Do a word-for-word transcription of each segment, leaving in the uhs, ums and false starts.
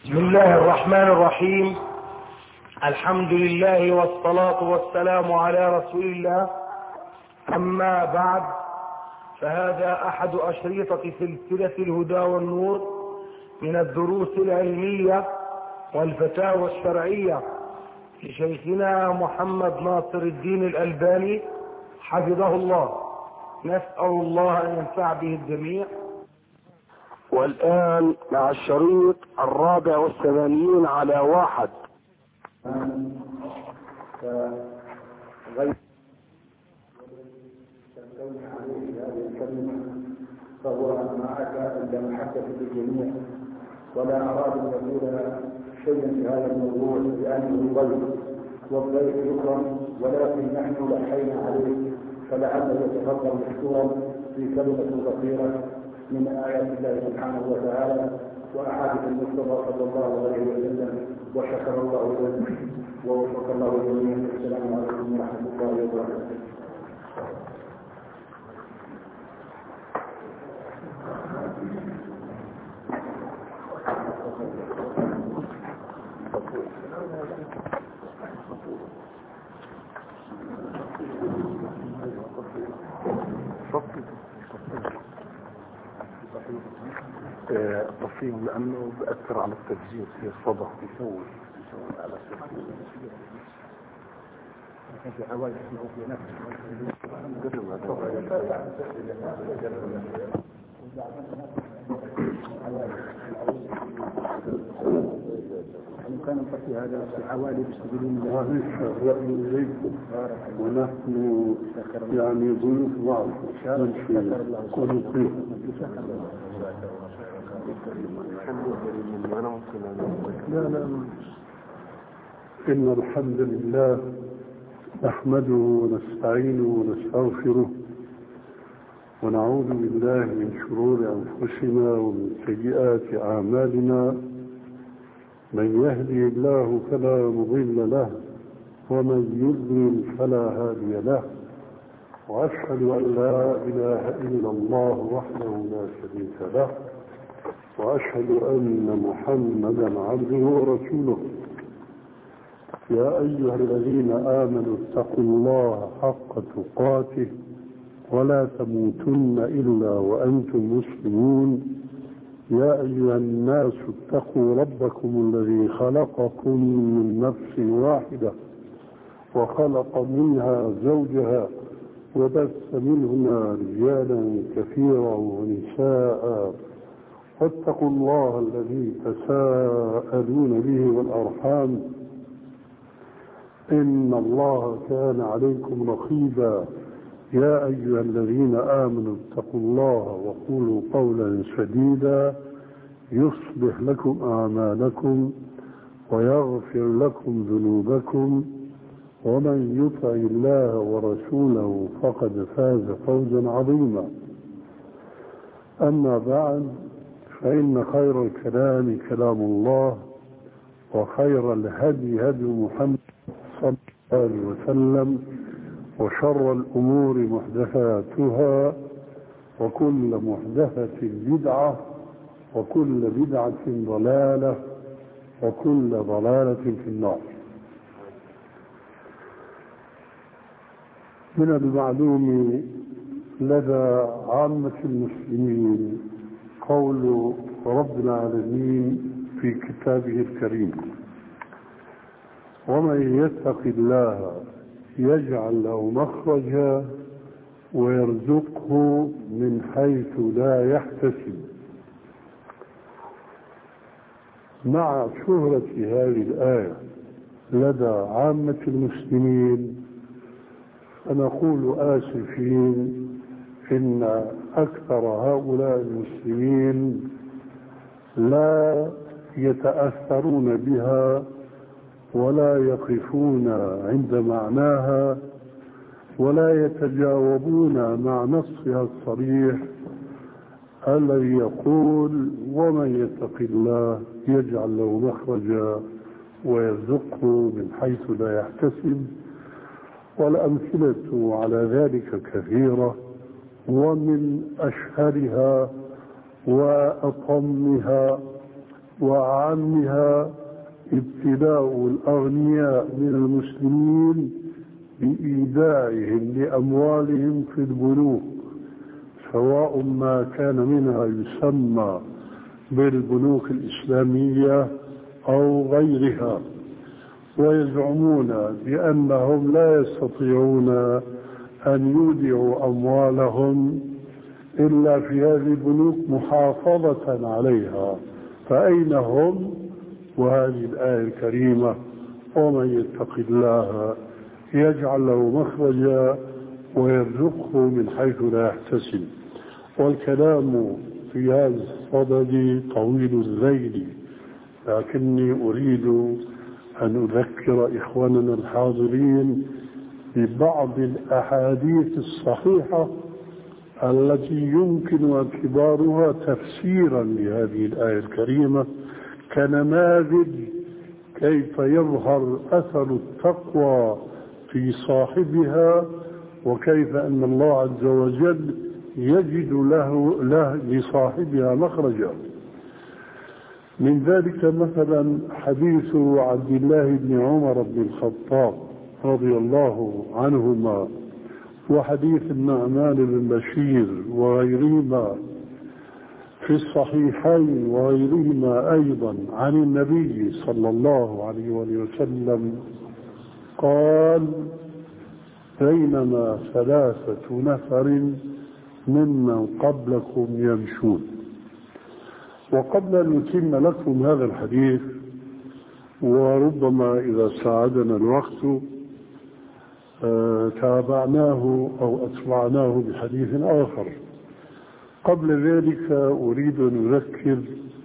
بسم الله الرحمن الرحيم. الحمد لله والصلاة والسلام على رسول الله. أما بعد، فهذا أحد أشرطة سلسلة الهدى والنور من الدروس العلمية والفتاوى الشرعية لشيخنا محمد ناصر الدين الألباني حفظه الله. نسأل الله أن ينفع به الجميع. والآن مع الشريط الرابع والثمانين على واحد. فغير تكون عليه هذه الكلمة فهو معك عند محبة الجميع، ولا أراد أن يقول شيئا في هذا الموضوع لأنه ضيف والضيف يكرم، ولكن نحن لحينا عليه فلعله يتفضل مشكورا في كلمة قصيرة من آيات الله سبحانه وتعالى وأحاديث المصطفى صلى الله عليه وسلم، وشكر الله له ووفق الله جميعا. السلام عليكم ورحمة الله وبركاته. تصيب لأنه بأثر على التسجيل في الصدى يسوي يسوي على التسجيل في حوالي اسمه في كان نفسي هذا في حوالي بسبيلين هذا الرأي إليكم، ونحن يعني ضيوف بعض نمشي كل خير. لا لا إن الحمد لله نحمده ونستعينه ونستغفره ونعوذ بالله من شرور أنفسنا ومن سيئات أعمالنا. من يهدي الله فلا مضل له ومن يضلل فلا هادي له، وأشهد أن لا إله إلا الله وحده لا شريك له، وأشهد أن محمدا عبده ورسوله. يا أيها الذين آمنوا اتقوا الله حق تقاته ولا تموتن إلا وأنتم مسلمون. يا أيها الناس اتقوا ربكم الذي خلقكم من نفس واحدة وخلق منها زوجها وبث منهما رجالا كثيرا ونساء، واتقوا الله الذي تساءلون به والأرحام إن الله كان عليكم رقيبا. يا أيها الذين آمنوا اتقوا الله وقولوا قولا سديدا يصلح لكم أعمالكم ويغفر لكم ذنوبكم، ومن يطع الله ورسوله فقد فاز فوزا عظيما. أما بعد، فإن خير الكلام كلام الله، وخير الهدي هدي محمد صلى الله عليه وسلم، وشر الأمور محدثاتها، وكل محدثة بدعة، وكل بدعة ضلالة، وكل ضلالة في النار. من المعلوم لدى عامة المسلمين قول رب العالمين في كتابه الكريم: ومن يتق الله يجعل له مخرجا ويرزقه من حيث لا يحتسب. مع شهرة هذه الآية لدى عامة المسلمين فنقول آسفين إن أكثر هؤلاء المسلمين لا يتأثرون بها ولا يقفون عند معناها ولا يتجاوبون مع نصها الصريح الذي يقول: ومن يتق الله يجعل له مخرجا ويرزقه من حيث لا يحتسب. والأمثلة على ذلك كثيرة، ومن أشهرها وأطمها وأعمها ابتلاء الأغنياء من المسلمين بإيداعهم لأموالهم في البنوك، سواء ما كان منها يسمى بالبنوك الإسلامية أو غيرها، ويزعمون بأنهم لا يستطيعون أن يودعوا أموالهم إلا في هذه البنوك محافظة عليها. فأين هم وهذه الآية الكريمة ومن يتق الله يجعل له مخرجا ويرزقه من حيث لا يحتسب؟ والكلام في هذا الصدد طويل الذيل، لكني أريد أن أذكر إخواننا الحاضرين ببعض الأحاديث الصحيحة التي يمكن اعتبارها تفسيرا لهذه الآية الكريمة كنماذج كيف يظهر أثر التقوى في صاحبها، وكيف أن الله عز وجل يجد له, له لصاحبها مخرجا. من ذلك مثلا حديث عبد الله بن عمر بن الخطاب رضي الله عنهما، وحديث النعمان بن بشير وغيرهما في الصحيحين وغيرهما أيضا عن النبي صلى الله عليه وسلم قال: بينما ثلاثة نفر ممن قبلكم يمشون. وقبل أن نتم لكم هذا الحديث، وربما إذا ساعدنا الوقت آه تابعناه أو أتبعناه بحديث آخر، قبل ذلك أريد أن أذكر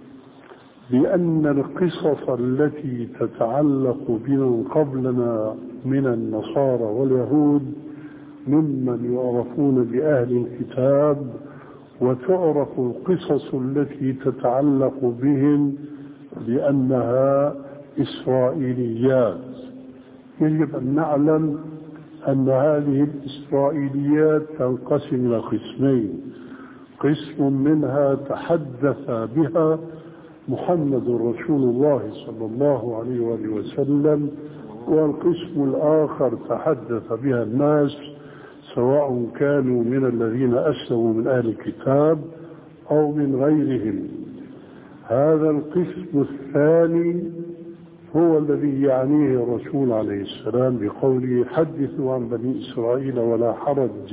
بأن القصص التي تتعلق بمن قبلنا من النصارى واليهود ممن يعرفون بأهل الكتاب، وتعرف القصص التي تتعلق بهم بأنها إسرائيليات. يجب أن نعلم أن هذه الإسرائيليات تنقسم إلى قسمين: قسم منها تحدث بها محمد رسول الله صلى الله عليه وآله وسلم، والقسم الآخر تحدث بها الناس سواء كانوا من الذين أسلموا من أهل الكتاب أو من غيرهم. هذا القسم الثاني هو الذي يعنيه الرسول عليه السلام بقوله: حدثوا عن بني إسرائيل ولا حرج.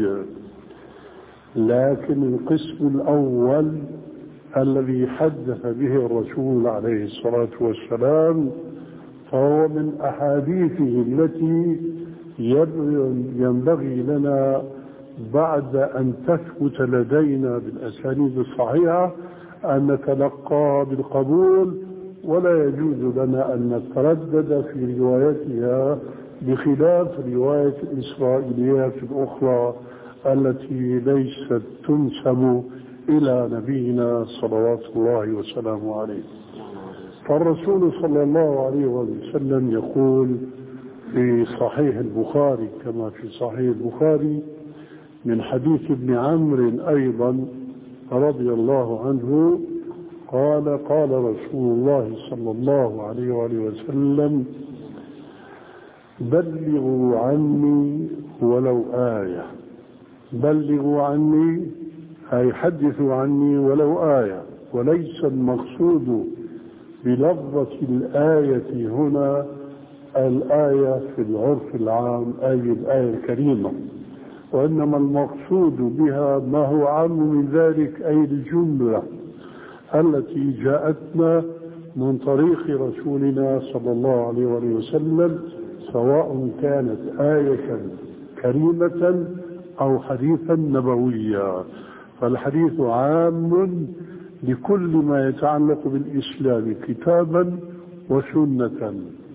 لكن القسم الأول الذي حدث به الرسول عليه الصلاة والسلام فهو من أحاديثه التي ينبغي لنا بعد أن تثبت لدينا بالأسانيد الصحيحة أن نتلقى بالقبول، ولا يجوز لنا أن نتردد في روايتها بخلاف رواية الإسرائيليات الأخرى التي ليست تنسب إلى نبينا صلوات الله وسلامه عليه. فالرسول صلى الله عليه وسلم يقول في صحيح البخاري كما في صحيح البخاري من حديث ابن عمرو أيضا رضي الله عنه قال: قال رسول الله صلى الله عليه وآله وسلم: بلغوا عني ولو آية. بلغوا عني أي حدثوا عني ولو آية، وليس المقصود بلفظة الآية هنا الآية في العرف العام أي الآية الكريمة، وإنما المقصود بها ما هو عام من ذلك أي الجملة التي جاءتنا من طريق رسولنا صلى الله عليه وسلم، سواء كانت آية كريمة أو حديثا نبويا. فالحديث عام لكل ما يتعلق بالإسلام كتابا وسنة.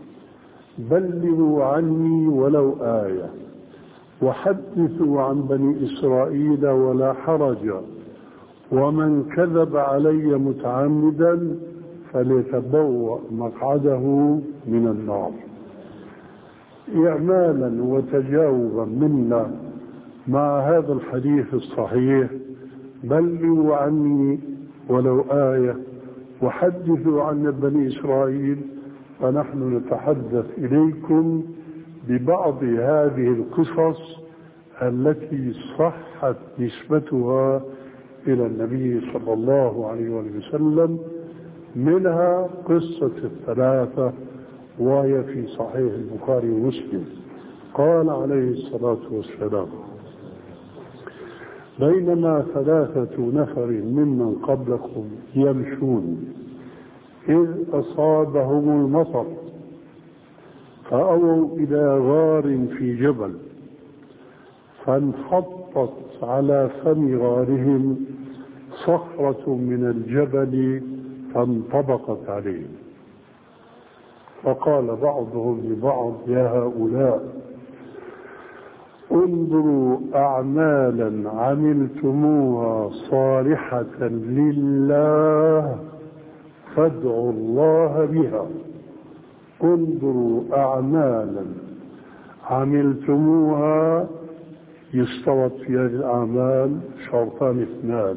بلغوا عني ولو آية، وحدثوا عن بني إسرائيل ولا حرج، ومن كذب علي متعمدا فليتبوأ مقعده من النار. إعمالا وتجاوبا منا مع هذا الحديث الصحيح: بلغوا عني ولو آية، وحدثوا عن بني إسرائيل، فنحن نتحدث إليكم ببعض هذه القصص التي صحت نسبتها إلى النبي صلى الله عليه وسلم، منها قصة الثلاثة وهي في صحيح البخاري ومسلم. قال عليه الصلاة والسلام: بينما ثلاثة نفر ممن قبلكم يمشون إذ أصابهم المطر فأووا إلى غار في جبل، فانحطت على فم غارهم صخرة من الجبل فانطبقت عليهم، فقال بعضهم لبعض: يا هؤلاء، انظروا أعمالا عملتموها صالحة لله فادعوا الله بها. انظروا أعمالا عملتموها، يشترط في هذه الأعمال شرطان اثنان: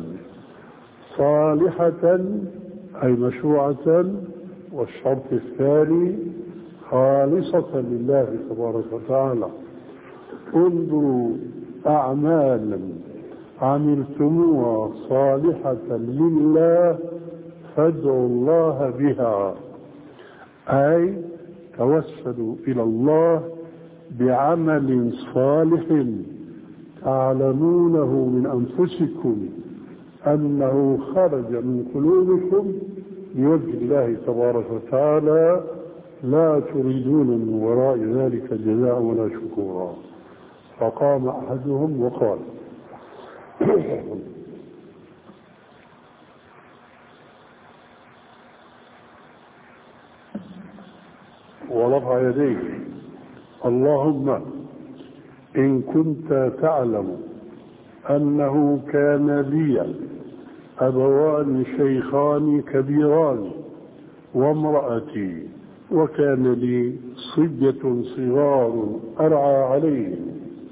صالحة أي مشروعة، والشرط الثاني خالصة لله تبارك وتعالى. انظروا أعمالا عملتموها صالحة لله فادعوا الله بها، أي توسلوا إلى الله بعمل صالح تعلمونه من أنفسكم أنه خرج من قلوبكم لوجه الله تبارك وتعالى، لا تريدون من وراء ذلك جزاء ولا شكورا. فقام أحدهم وقال: ورفع يديه: اللهم إن كنت تعلم أنه كان لي أبوان شيخان كبيران وامرأتي، وكان لي صبية صغار أرعى عليهم،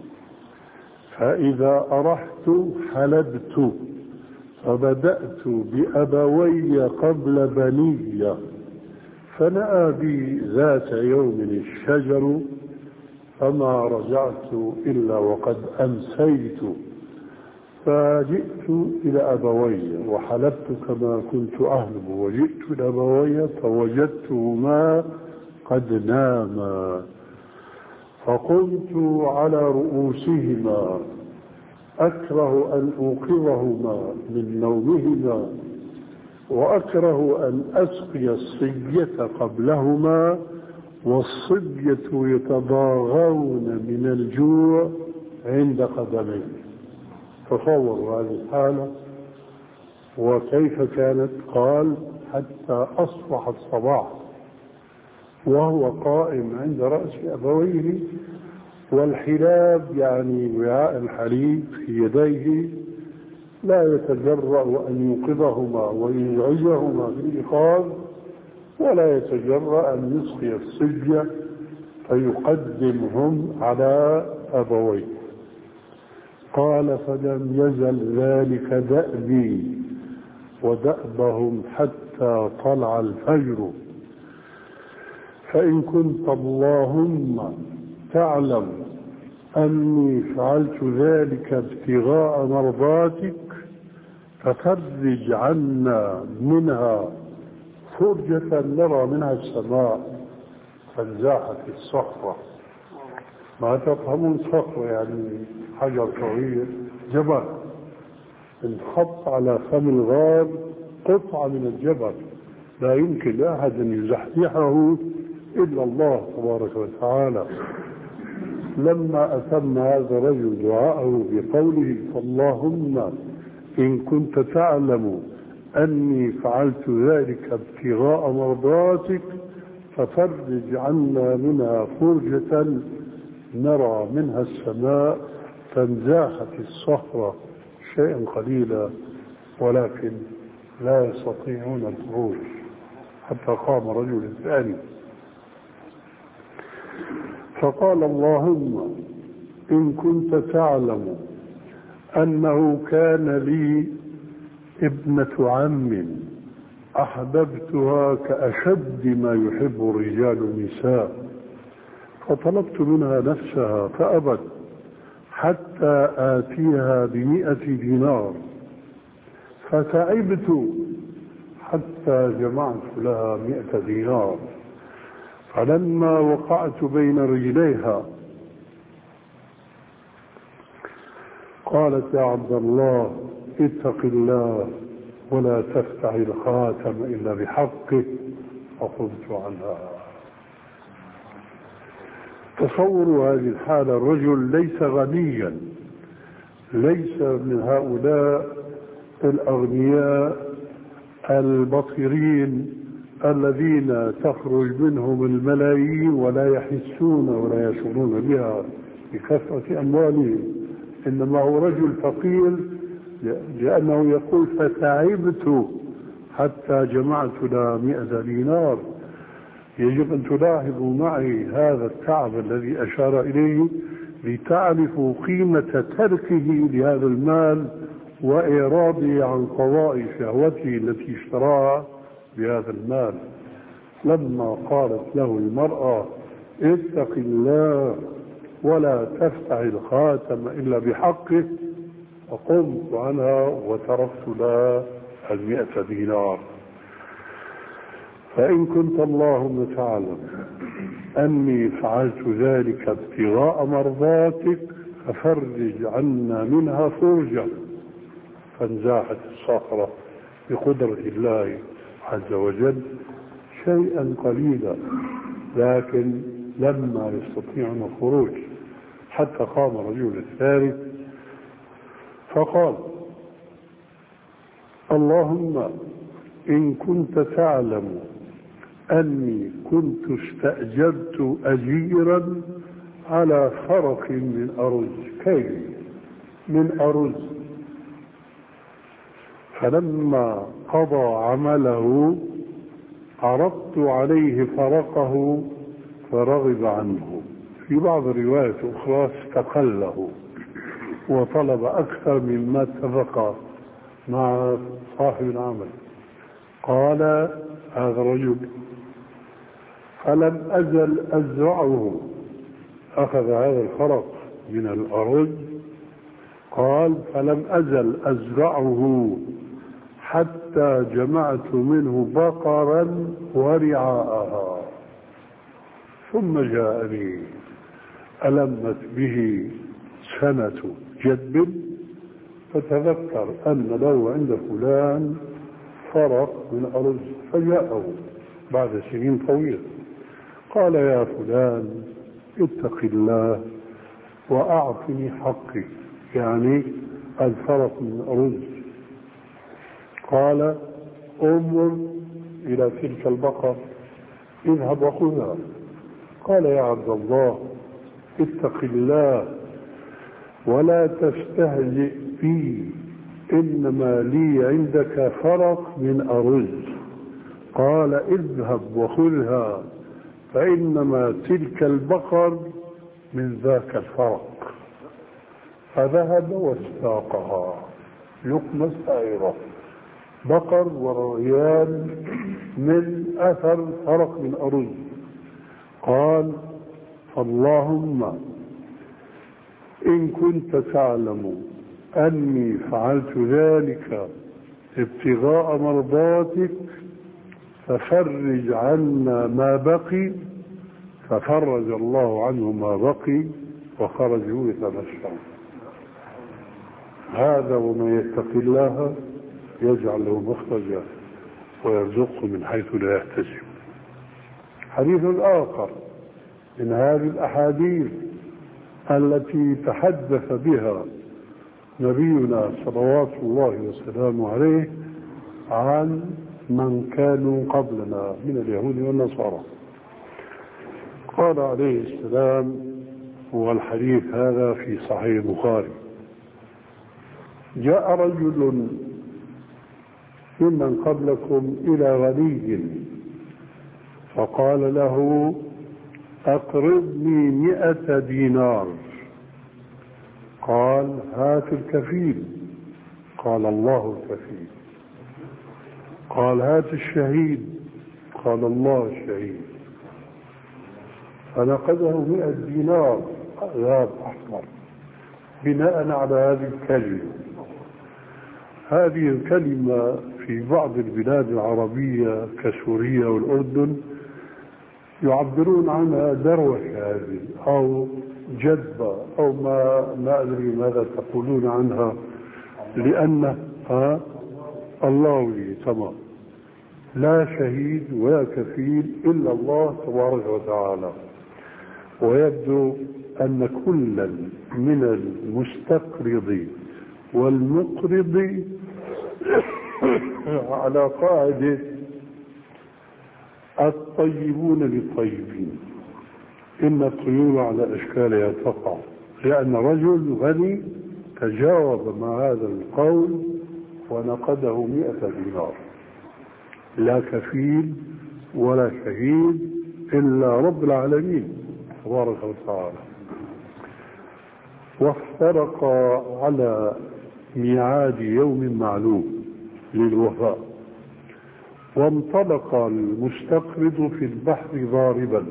فإذا أرحت حلبت، فبدأت بأبوي قبل بني، فنأى بي ذات يوم الشجر، فما رجعت إلا وقد أمسيت، فجئت إلى أبوي وحلبت كما كنت أهلب، وجئت إلى أبوي فوجدتهما قد ناما، فقمت على رؤوسهما أكره أن أوقظهما من نومهما، وأكره أن أسقي الصبية قبلهما، والصبية يتضاغون من الجوع عند قدميه. تصوروا هذه الحالة وكيف كانت. قال: حتى أصبح الصباح وهو قائم عند رأس أبويه، والحلاب يعني وعاء الحليب في يديه، لا يتجرأ أن يوقظهما ويزعجهما بالإيقاظ، ولا يتجرأ أن يسقي الصبية فيقدمهم على أبويه. قال: فلم يزل ذلك دأبي ودأبهم حتى طلع الفجر، فإن كنت اللهم تعلم أني فعلت ذلك ابتغاء مرضاتك، ففرج عنا منها فرجة نرى منها السماء، فانزاحت الصخرة. ما تفهمون صخرة يعني حجر صغير، جبل انحط على فم الغار قطعة من الجبل، لا يمكن لأحد أن يزحزحه إلا الله تبارك وتعالى. لما أتم هذا الرجل دعاءه بقوله: فاللهم إن كنت تعلم أني فعلت ذلك ابتغاء مرضاتك، ففرج عنا منها فرجة نرى منها السماء، فانزاحت الصخرة شيئا قليلا، ولكن لا يستطيعون الخروج، حتى قام رجل ثاني فقال: اللهم إن كنت تعلم أنه كان لي ابنة عم أحببتها كأشد ما يحب الرجال النساء، فطلبت منها نفسها فأبت حتى آتيها بمئة دينار، فتعبت حتى جمعت لها مئة دينار، فلما وقعت بين رجليها قالت: يا عبد الله اتق الله ولا تفتح الخاتم إلا بحقه، فقمت عنها. تصوروا هذه الحالة، الرجل ليس غنيا، ليس من هؤلاء الأغنياء البطرين الذين تخرج منهم الملايين ولا يحسون ولا يشعرون بها بكثرة أموالهم، إنما هو رجل فقير لأنه يقول: فتعبت حتى جمعت لها مئة دينار. يجب أن تلاحظوا معي هذا التعب الذي أشار إليه لتعرفوا قيمة تركه لهذا المال وإعراضه عن قضاء شهوته التي اشتراها بهذا المال. لما قالت له المرأة: اتق الله ولا تفتح الخاتم إلا بحقه، فقمت عنها وتركت لها المئة دينار. فإن كنت اللهم تعلم أني فعلت ذلك ابتغاء مرضاتك ففرج عنا منها فرجا. فانزاحت الصخرة بقدرة الله عز وجل شيئا قليلا، لكن لما يستطيعون الخروج حتى قام الرجل الثالث فقال: اللهم إن كنت تعلم أني كنت استأجرت أجيرا على فرق من أرز، كيل من أرز، فلما قضى عمله عرضت عليه فرقه فرغب عنه. في بعض الروايات الأخرى استقله وطلب أكثر مما اتفق مع صاحب العمل. قال هذا الرجل: فلم أزل أزرعه. أخذ هذا الفرق من الأرز، قال: فلم أزل أزرعه حتى جمعت منه بقرا ورعاءها، ثم جاءني ألمت به سنة جدب، فتذكر أن له عند فلان فرق من أرز، فجاءه بعد سنين طويلة قال: يا فلان اتق الله وأعطني حقي، يعني الفرق من أرز. قال: انظر إلى تلك البقر، اذهب وخذها. قال: يا عبد الله اتق الله ولا تستهزئ بي، إنما لي عندك فرق من أرز. قال: اذهب وخذها، فإنما تلك البقر من ذاك الفرق. فذهب واستاقها لقمة سائرة، بقر وريان من أثر فرق من أرز. قال: اللهم إن كنت تعلم أني فعلت ذلك ابتغاء مرضاتك ففرج عنا ما بقي. ففرج الله عنه ما بقي وخرجوا يتمشون. هذا ومن يتق الله يجعل له مخرجا ويرزقه من حيث لا يحتسب. حديث آخر من هذه الأحاديث التي تحدث بها نبينا صلوات الله وسلامه عليه عن من كانوا قبلنا من اليهود والنصارى. قال عليه السلام، والحديث هذا في صحيح البخاري: جاء رجل ممن قبلكم إلى غني فقال له: أقرضني مئة دينار. قال: هات الكفيل. قال: الله الكفيل. قال هات الشهيد، قال الله الشهيد، فنقده مئة دينار ذهب أحمر بناء على هذه الكلمة. هذه الكلمة في بعض البلاد العربية كسوريا والأردن يعبرون عنها دروشة هذه أو جذبة أو ما ما أدري ماذا تقولون عنها، لأن ها الله لي تمام، لا شهيد ولا كفيل إلا الله تبارك وتعالى. ويبدو أن كلا من المستقرض والمقرض على قاعدة الطيبون للطيبين، إن الطيور على أشكالها تقع، لأن رجل غني تجاوب مع هذا القول ونقده مئة دينار، لا كفيل ولا شهيد إلا رب العالمين تبارك وتعالى. وافترق على ميعاد يوم معلوم للوفاء، وانطلق المستقرض في البحر ضاربا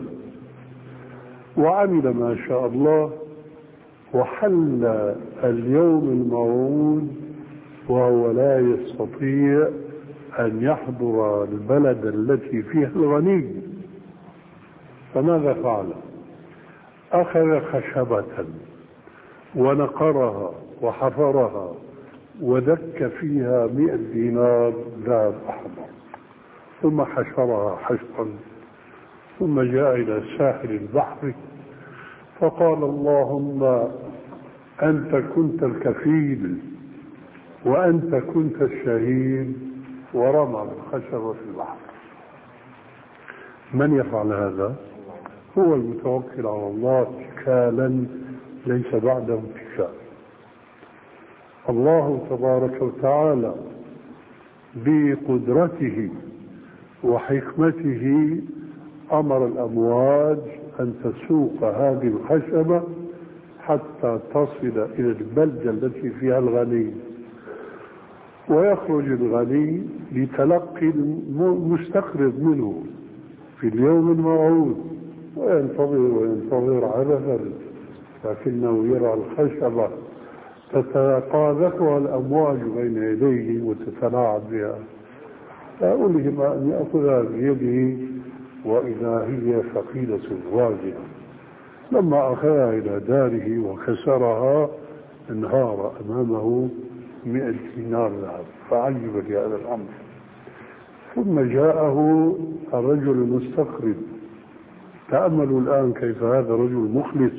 وعمل ما شاء الله، وحل اليوم الموعود وهو لا يستطيع أن يحضر البلد التي فيها الغني. فماذا فعل؟ أخذ خشبة ونقرها وحفرها ودك فيها مئة دينار ذهب أحمر، ثم حشرها حشرا، ثم جاء إلى ساحل البحر فقال اللهم أنت كنت الكفيل وأنت كنت الشهيد، ورمى الخشب في البحر. من يفعل هذا؟ هو المتوكل على الله اتكالا ليس بعده اتكال. الله تبارك وتعالى بقدرته وحكمته أمر الأمواج أن تسوق هذه الخشبة حتى تصل إلى البلدة التي فيها الغني، ويخرج الغني لتلقي المستقرض منه في اليوم الموعود، وينتظر وينتظر عبثا، لكنه يرى الخشبة تتقاذفها الأمواج بين يديه وتتلاعب بها، فألهم أن يأخذها بيده وإذا هي ثقيلة واجهة. لما أخذها إلى داره وكسرها انهار أمامه مئة دينار ذهب، فعجب لهذا الأمر. ثم جاءه الرجل المستقرض. تأملوا الآن كيف هذا الرجل مخلص،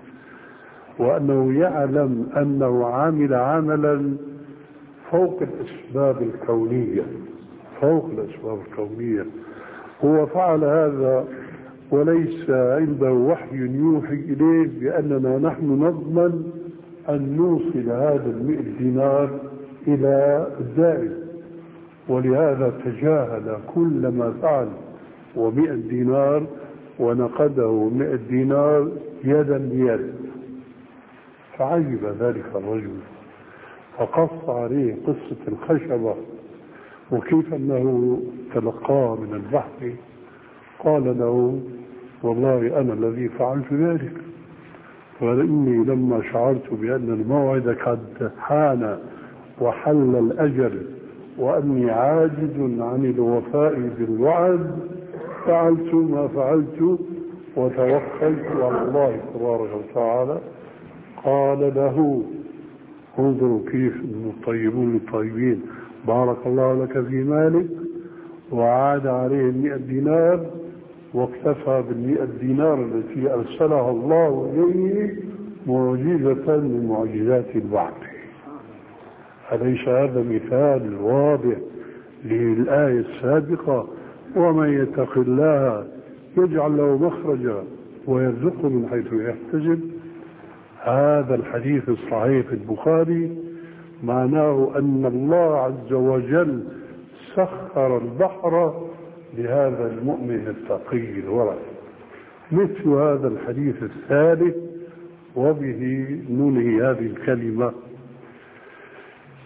وأنه يعلم أنه عامل عملا فوق الأسباب الكونية، فوق الأسباب الكونية. هو فعل هذا وليس عنده وحي يوحي إليه بأننا نحن نضمن أن نوصل هذا المئة دينار إلى الدائم، ولهذا تجاهل كل ما فعل ومئة دينار ونقده مئة دينار يدا بيد. فعجب ذلك الرجل فقص عليه قصة الخشبة وكيف أنه تلقاه من البحر. قال له والله أنا الذي فعلت ذلك، ولإني لما شعرت بأن الموعد قد حان وحل الأجل وأني عاجز عن الوفاء بالوعد فعلت ما فعلت وتوكلت على الله تبارك وتعالى. قال له انظروا كيف الطيبون للطيبين، بارك الله لك في مالك، وعاد عليه المئة دينار واكتفى بالمئة دينار التي أرسلها الله إليه معجزة من معجزات الوعد. أليس هذا مثال واضح للآية السابقة؟ ومن يتق الله يجعل له مخرجا ويرزقه من حيث يحتسب. هذا الحديث الصحيح في البخاري معناه أن الله عز وجل سخر البحر لهذا المؤمن التقي الورع. مثل هذا الحديث الثالث، وبه ننهي هذه الكلمة.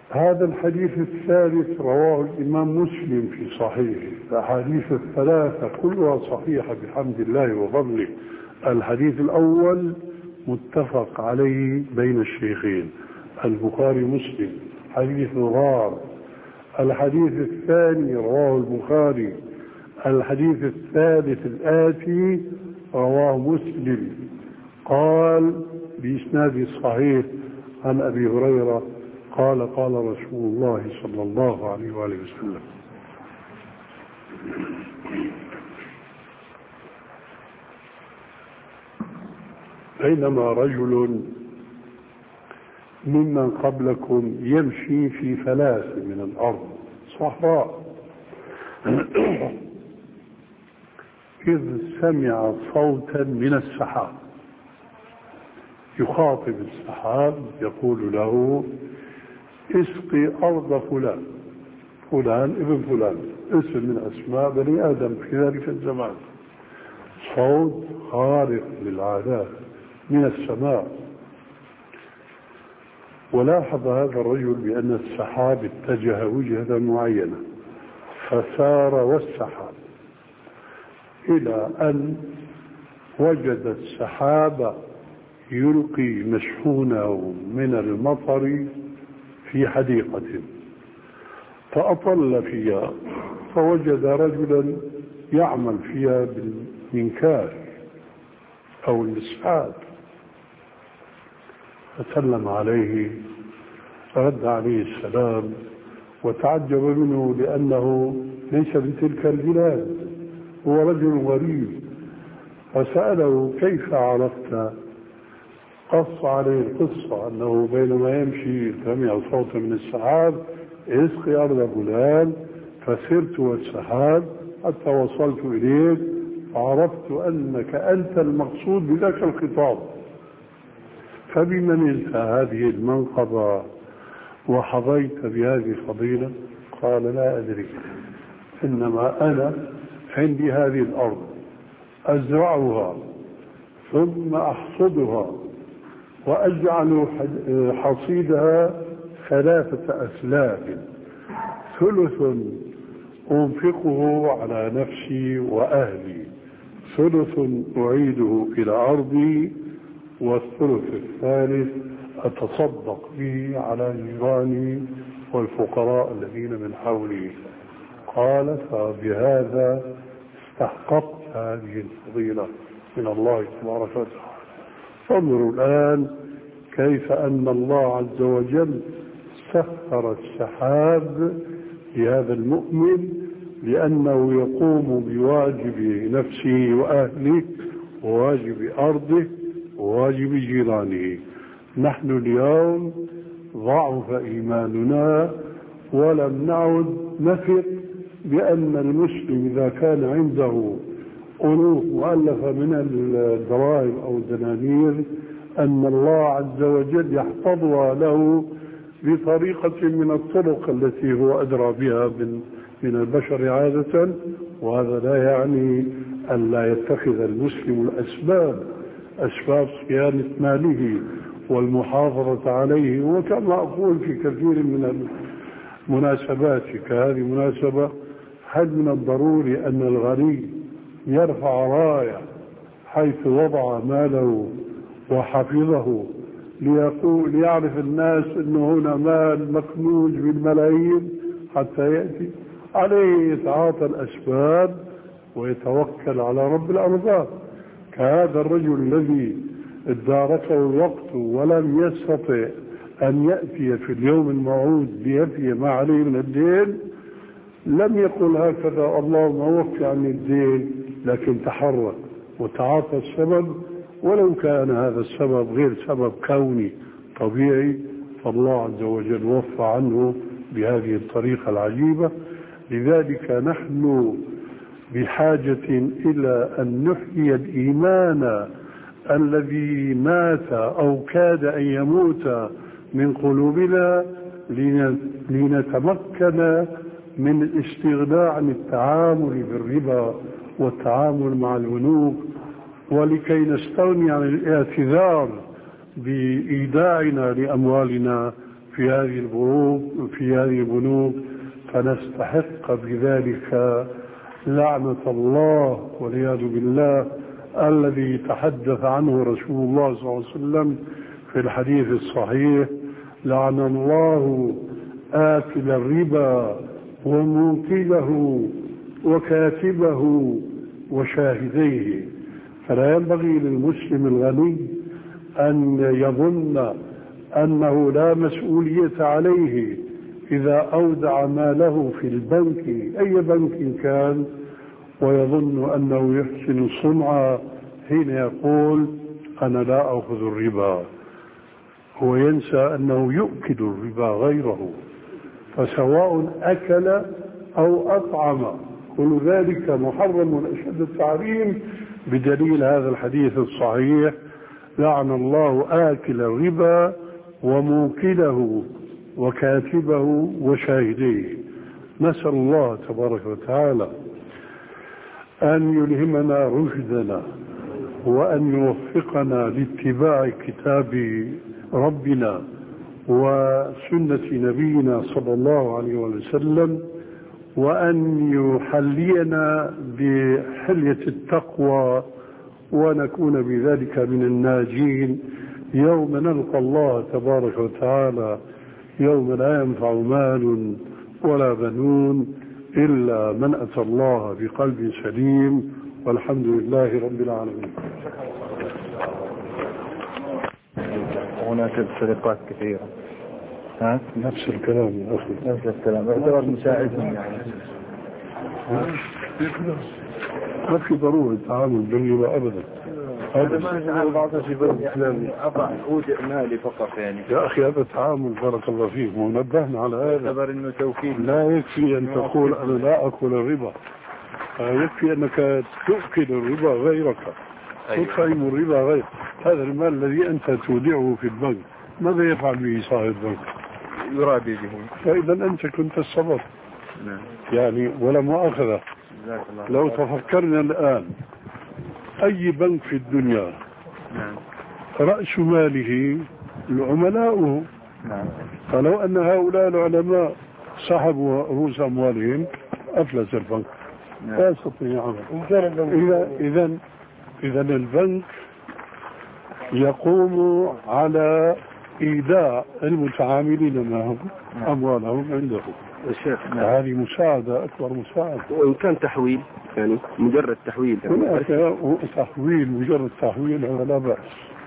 هذا الحديث الثالث رواه الإمام مسلم في صحيحه. الأحاديث الثلاثة كلها صحيحة بحمد الله وفضله. الحديث الأول متفق عليه بين الشيخين البخاري مسلم، حديث غار. الحديث الثاني رواه البخاري. الحديث الثالث الآتي رواه مسلم، قال بإسناد صحيح عن أبي هريرة قال قال رسول الله صلى الله عليه وآله وسلم: بينما رجل ممن قبلكم يمشي في فلاة من الأرض صحراء إذ سمع صوتا من السحاب يخاطب السحاب يقول له: اسقي أرض فلان، فلان ابن فلان، اسم من أسماء بني آدم في ذلك الزمان. صوت خارق للعادات من السماء. ولاحظ هذا الرجل بأن السحاب اتجه وجهة معينة فسار والسحاب إلى أن وجد السحاب يلقي مشحونه من المطر في حديقة، فأطل فيها فوجد رجلا يعمل فيها بالمنكار أو المسحاب، فسلم عليه، رد عليه السلام وتعجب منه لأنه ليس من تلك البلاد، هو رجل غريب، فسأله: كيف عرفت؟ قص عليه القصة أنه بينما يمشي سمع صوتا من السحاب: اسقي أرض فلان، فسرت والسحاب حتى وصلت إليك وعرفت أنك أنت المقصود بذاك الخطاب. فبما نلت هذه المنقبة وحظيت بهذه الفضيلة؟ قال: لا أدري، إنما أنا عندي هذه الأرض أزرعها ثم أحصدها وأجعل حصيدها ثلاثة أسلاف، ثلث أنفقه على نفسي وأهلي، ثلث أعيده إلى أرضي، والثلث الثالث أتصدق به على جيراني والفقراء الذين من حولي. قال: فبهذا استحققت هذه الفضيلة من الله تبارك وتعالى. فانظروا الآن كيف أن الله عز وجل سخر السحاب لهذا المؤمن لأنه يقوم بواجب نفسه وأهله وواجب أرضه وواجب جيرانه. نحن اليوم ضعف إيماننا ولم نعد نثق بأن المسلم إذا كان عنده ألوف مؤلفة من الدراهم أو الدنانير أن الله عز وجل يحفظها له بطريقة من الطرق التي هو أدرى بها من من البشر عادة. وهذا لا يعني أن لا يتخذ المسلم الأسباب، أسباب صيانة ماله والمحافظة عليه. وكما أقول في كثير من المناسبات كهذه المناسبة، هل من الضروري أن الغني يرفع راية حيث وضع ماله وحفظه ليقول ليعرف الناس أنه هنا مال مكنوز بالملايين حتى يأتي عليه يتعاطى الأسباب ويتوكل على رب الأرزاق؟ كهذا الرجل الذي اداركه الوقت ولم يستطع أن يأتي في اليوم الموعود ليأتي ما عليه من الدين، لم يقل هكذا: اللهم وفي عني الدين، لكن تحرك وتعاطى السبب، ولو كان هذا السبب غير سبب كوني طبيعي، فالله عز وجل وفى عنه بهذه الطريقة العجيبة. لذلك نحن بحاجة إلى أن نحيي الإيمان الذي مات أو كاد أن يموت من قلوبنا لنتمكن من الاستغناء عن التعامل بالربا والتعامل مع البنوك، ولكي نستغني عن الاعتذار بإيداعنا لأموالنا في هذه البنوك في هذه البنوك فنستحق بذلك لعنة الله والعياذ بالله الذي تحدث عنه رسول الله صلى الله عليه وسلم في الحديث الصحيح: لعن الله آكل الربا وموكله وكاتبه وشاهديه. فلا ينبغي للمسلم الغني أن يظن أنه لا مسؤولية عليه إذا أودع ماله في البنك أي بنك كان، ويظن أنه يحسن الصنعة حين يقول أنا لا أخذ الربا، هو ينسى أنه يؤكل الربا غيره، فسواء أكل أو أطعم كل ذلك محرم أشد التحريم بدليل هذا الحديث الصحيح: لعن الله آكل الربا وموكله وكاتبه وشاهديه. نسأل الله تبارك وتعالى أن يلهمنا رشدنا وأن يوفقنا لاتباع كتاب ربنا وسنة نبينا صلى الله عليه وسلم، وأن يحلينا بحلية التقوى ونكون بذلك من الناجين يوم نلقى الله تبارك وتعالى، يوم لا ينفع مال ولا بنون إلا من أتى الله بقلب سليم، والحمد لله رب العالمين. هناك سرقات كثيرة. ها؟ نفس الكلام يا أخي، نفس الكلام، اعتبر مساعدهم يعني. ما في ضرورة تعامل بالربا أبدا. هذا ما نتعامل بعضنا في بلد إسلامي، أضع أودع مالي فقط يعني. يا أخي هذا تعامل بارك الله فيك، ونبهنا على هذا. اعتبر إنه توكيل. لا يكفي أن تقول أنا لا أكل الربا، يكفي أنك تؤكل الربا غيرك، تطعم الربا غيرك. هذا المال الذي أنت تودعه في البنك ماذا يفعل به صاحب البنك؟ يرابي به. فإذا أنت كنت السبب. نعم. يعني ولا مؤاخذة، لو تفكرنا الآن أي بنك في الدنيا نعم. رأس ماله العملاء. نعم. فلو أن هؤلاء العلماء سحبوا رؤوس أموالهم أفلس البنك. نعم. لا يستطيع عمل. إذا إذا إذا البنك يقوم على إيداع المتعاملين معهم أموالهم عنده. الشيخ هذه مساعدة، أكبر مساعدة. وإن كان تحويل يعني مجرد تحويل يعني هناك تحويل، مجرد تحويل هذا لا بأس.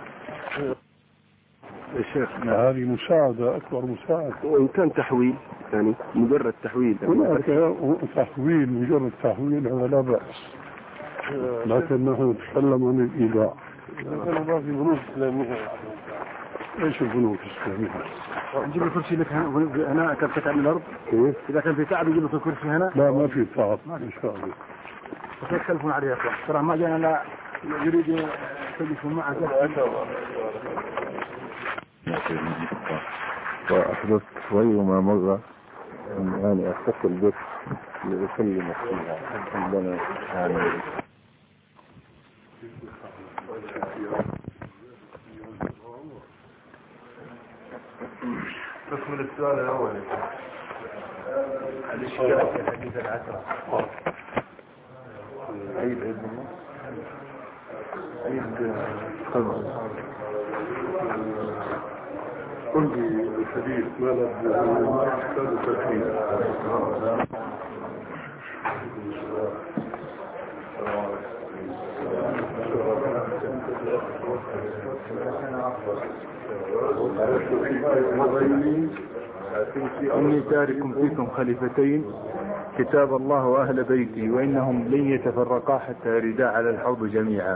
الشيخ هذه مساعدة، أكبر مساعدة. وإن كان تحويل يعني مجرد تحويل يعني هناك تحويل، مجرد تحويل هذا لا بأس، لكن نحن نتكلم عن الإيداع. في بنوك إسلامية. ايش البنوك الإسلامية؟ نجيب الكرسي لك هنا، هنا كم قطعة من الأرض. كيف؟ إذا كان في تعب يجيب لك الكرسي هنا. لا ما في تعب إن شاء الله. بس يختلفون عليه أصلا. ترى ما جانا لا يريد يتكلم معك. وأحدث غيرما مرة يعني أتصل بك لأسلمك فيها عندنا يعني. تكمل السؤال الأول. الإشكال في الحديث العشرة. عيد عيد الله. عيد قبل. قل لي الحديث ما له إشكال تركيب. إني تارك فيكم خليفتين، كتاب الله وأهل بيتي، وإنهم لن يتفرقا حتى يردا على الحوض جميعا.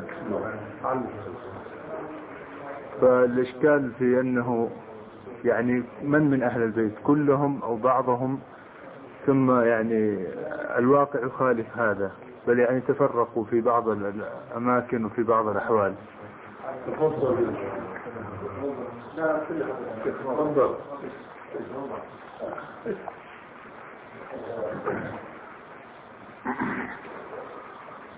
فالإشكال في أنه يعني من من أهل البيت كلهم أو بعضهم، ثم يعني الواقع يخالف هذا، بل يعني تفرقوا في بعض الأماكن وفي بعض الأحوال.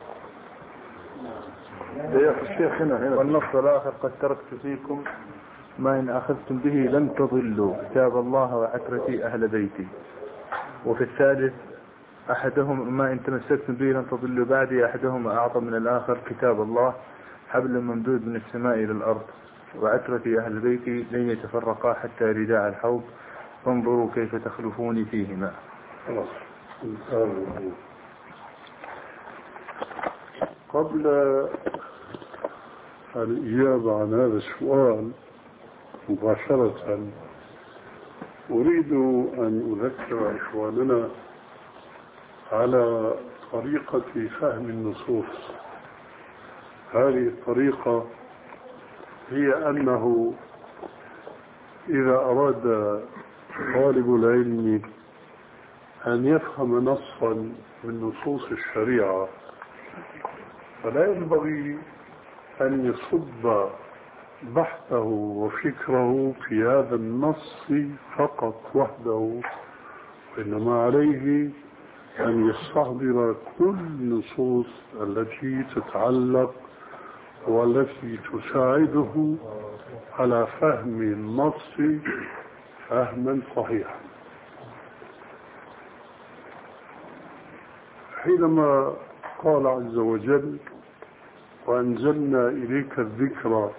يا الشيخ هنا هنا والنص الآخر: قد تركت فيكم ما إن أخذتم به لن تضلوا كتاب الله وعترتي أهل بيتي. وفي الثالث أحدهم ما إن تمسكتم به لن تضلوا بعدي أحدهما أعظم من الآخر كتاب الله حبل ممدود من السماء إلى الأرض وعترتي أهل بيتي لن يتفرقا حتى رداء الحوض فانظروا كيف تخلفوني فيهما. قبل الإجابة عن هذا السؤال مباشرة أريد أن أذكر إخواننا على طريقة فهم النصوص. هذه الطريقة هي أنه إذا أراد طالب العلم أن يفهم نصا من نصوص الشريعة فلا ينبغي أن يصب بحثه وفكره في هذا النص فقط وحده، وإنما عليه أن يستحضر كل النصوص التي تتعلق والتي تساعده على فهم النص فهما صحيحا. حينما قال عز وجل وأنزلنا إليك الذكر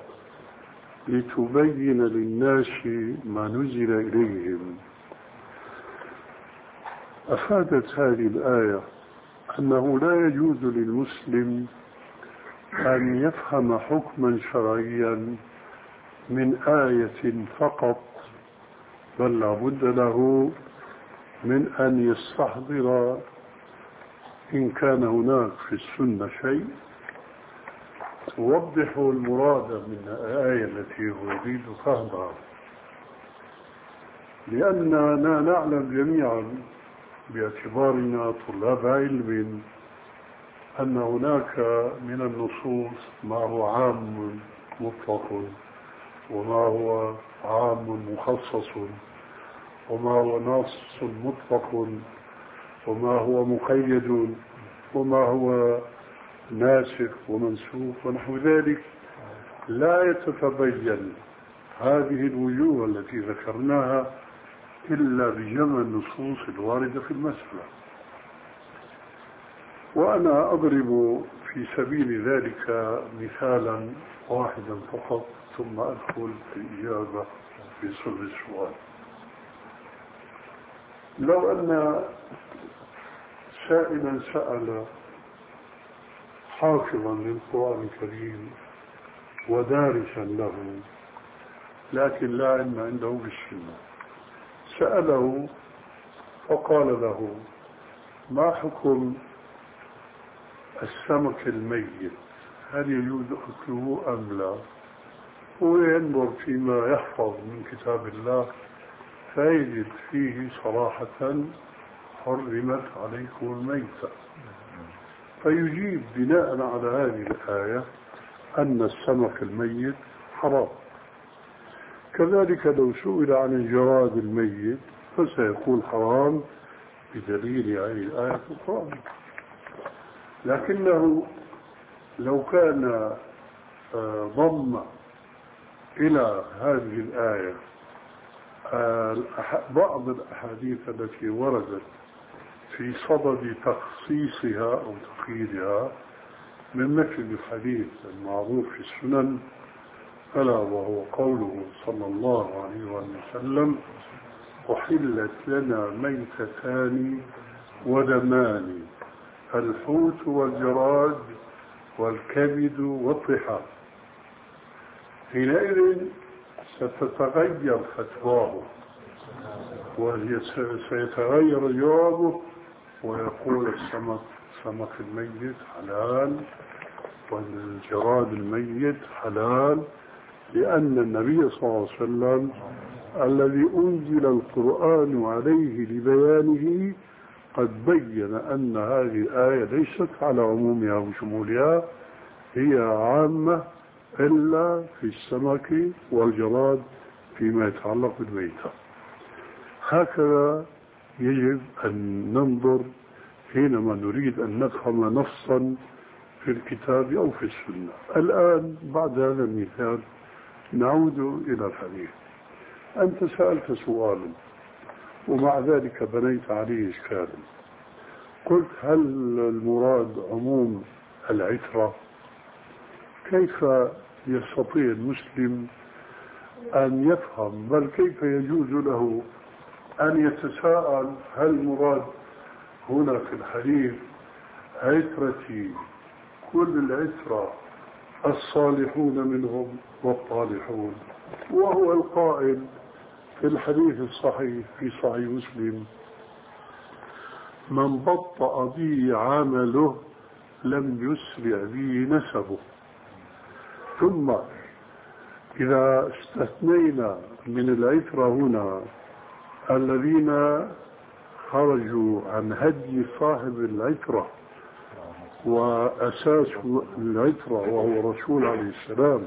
لتبين للناس ما نزل إليهم، أفادت هذه الآية أنه لا يجوز للمسلم أن يفهم حكما شرعيا من آية فقط، بل لابد له من أن يستحضر إن كان هناك في السنة شيء توضح المراد من الآية التي يريد فهمها، لأننا نعلم جميعا باعتبارنا طلاب علم أن هناك من النصوص ما هو عام مطلق وما هو عام مخصص وما هو نص مطلق وما هو مقيد وما هو ناسخ ومنسوخ ونحو ذلك. لا يتبين هذه الوجوه التي ذكرناها إلا بجمع النصوص الواردة في المسألة. وأنا أضرب في سبيل ذلك مثالا واحدا فقط ثم أدخل في الإجابة في صلب السؤال. لو أن سائلا سأل حافظا للقرآن الكريم ودارسا له لكن لا علم عنده بالسنة، سأله فقال له ما حكم السمك الميت، هل يجوز أكله أم لا؟ هو ينظر فيما يحفظ من كتاب الله فيجد فيه صراحة حرمت عليكم الميتة، فيجيب بناء على هذه الآية أن السمك الميت حرام. كذلك لو سئل عن الجراد الميت فسيقول حرام بدليل هذه الآية في القرآن. لكنه لو كان ضم إلى هذه الآية بعض الأحاديث التي وردت في صدد تخصيصها أو تقييدها من مثل الحديث المعروف في السنن ألا وهو قوله صلى الله عليه وسلم أحلت لنا ميتتان ودمان الحوت والجراد والكبد والطحال، حينئذ ستتغير فتواه وسيتغير جوابه ويقول السمك سمك الميت حلال والجراد الميت حلال، لأن النبي صلى الله عليه وسلم الذي أنزل القرآن عليه لبيانه قد بين أن هذه الآية ليست على عمومها وشمولها، هي عامة إلا في السمك والجراد فيما يتعلق بالميتة. هكذا يجب أن ننظر حينما نريد أن نفهم نصا في الكتاب أو في السنة. الآن بعد هذا المثال نعود إلى الحديث. أنت سألت سؤالا ومع ذلك بنيت عليه إشكالا. قلت هل المراد عموم العترة؟ كيف يستطيع المسلم أن يفهم، بل كيف يجوز له أن يتساءل هل المراد هنا في الحديث عترتي كل العترة الصالحون منهم والطالحون، وهو القائل في الحديث الصحيح في صحيح مسلم من بطأ به عمله لم يسرع به نسبه. ثم إذا استثنينا من العترة هنا الذين خرجوا عن هدي صاحب العترة وأساس العترة وهو الرسول عليه السلام،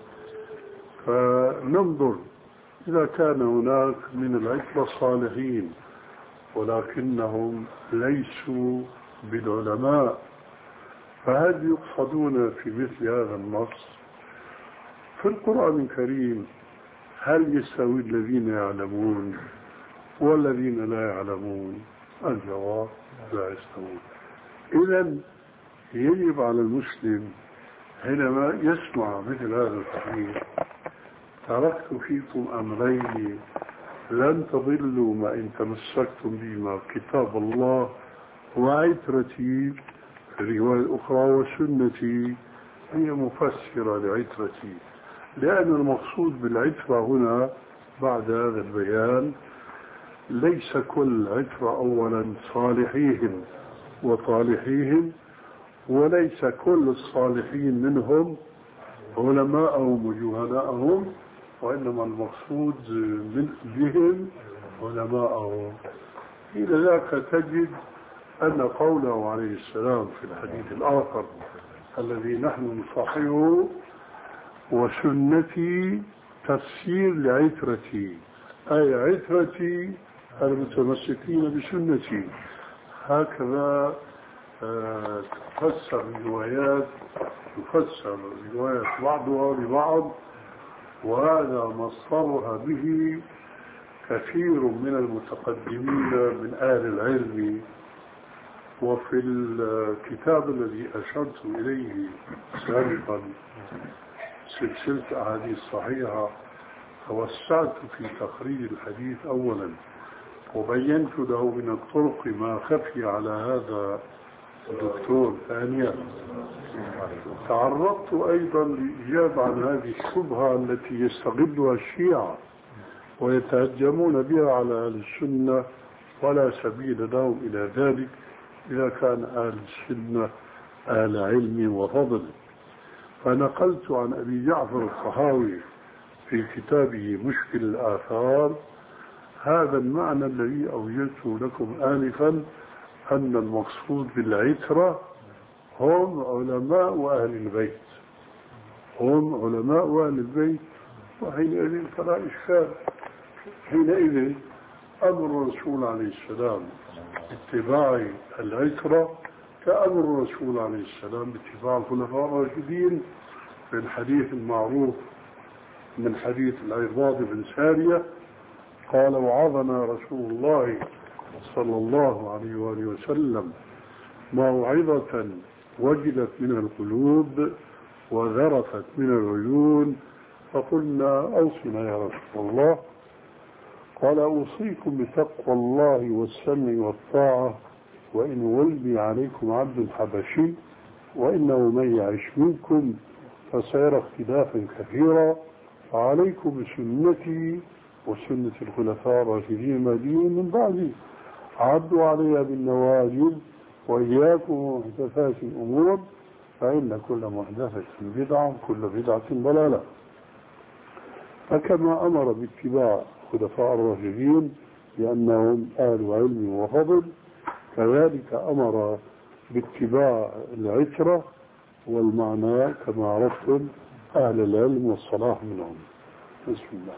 فننظر إذا كان هناك من العترة صالحين ولكنهم ليسوا بالعلماء، فهل يقصدون في مثل هذا النص؟ في القرآن الكريم هل يستوي الذين يعلمون والذين لا يعلمون؟ الجواب لا يستوون. إذن يجب على المسلم حينما يسمع مثل هذا الحديث تركت فيكم أمرين لن تضلوا ما إن تمسكتم بهما كتاب الله وعترتي، في رواية أخرى وسنتي، هي مفسرة لعترتي، لأن المقصود بالعترة هنا بعد هذا البيان ليس كل عترة أولا صالحيهم وطالحيهم، وليس كل الصالحين منهم علماءهم وجهلاءهم، وإنما المقصود من بهم علماءهم. إلى ذاك تجد أن قوله عليه السلام في الحديث الآخر الذي نحن نصححه وسنتي تفسير لعترتي، أي عترتي المتمسكين بسنتي. هكذا آه تفسر الروايات، تفسر الروايات بعضها ببعض، وهذا مصدرها به كثير من المتقدمين من أهل العلم. وفي الكتاب الذي أشرت إليه سابقا سلسلة أحاديث صحيحة توسعت في تخريج الحديث أولا، وبينت له من الطرق ما خفي على هذا الدكتور ثانيا. تعرضت أيضا لإجابة عن هذه الشبهة التي يستغلها الشيعة ويتهجمون بها على أهل السنة، ولا سبيل لهم إلى ذلك إذا كان أهل السنة أهل علم وفضل. فنقلت عن أبي جعفر الطحاوي في كتابه مشكل الآثار هذا المعنى الذي أوجدته لكم آنفا، أن المقصود بالعترة هم علماء أهل البيت، هم علماء أهل البيت. وحينئذ فلا إشكال، حينئذ أمر الرسول عليه السلام اتباع العترة كأمر الرسول عليه السلام باتباع الخلفاء الراشدين. في الحديث المعروف من حديث العرباض بن سارية قال وعظنا رسول الله صلى الله عليه وآله وسلم موعظة وجلت منها القلوب وذرفت من العيون، فقلنا أوصنا يا رسول الله. قال أوصيكم بتقوى الله والسمع والطاعة وإن ولي عليكم عبد حبشي وإنه من يعش منكم فسيرى اختلافا كثيرا، فعليكم بسنتي وسنة الخلفاء الراشدين المهديين من بعدي، عضوا عليها بالنواجذ وإياكم ومحدثات الأمور فإن كل محدثة بدعة كل بدعة ضلالة. فكما أمر باتباع الخلفاء الراشدين لأنهم أهل علم وفضل، كذلك أمر باتباع العترة والمعنى كما عرفتم أهل العلم والصلاح منهم. بسم الله.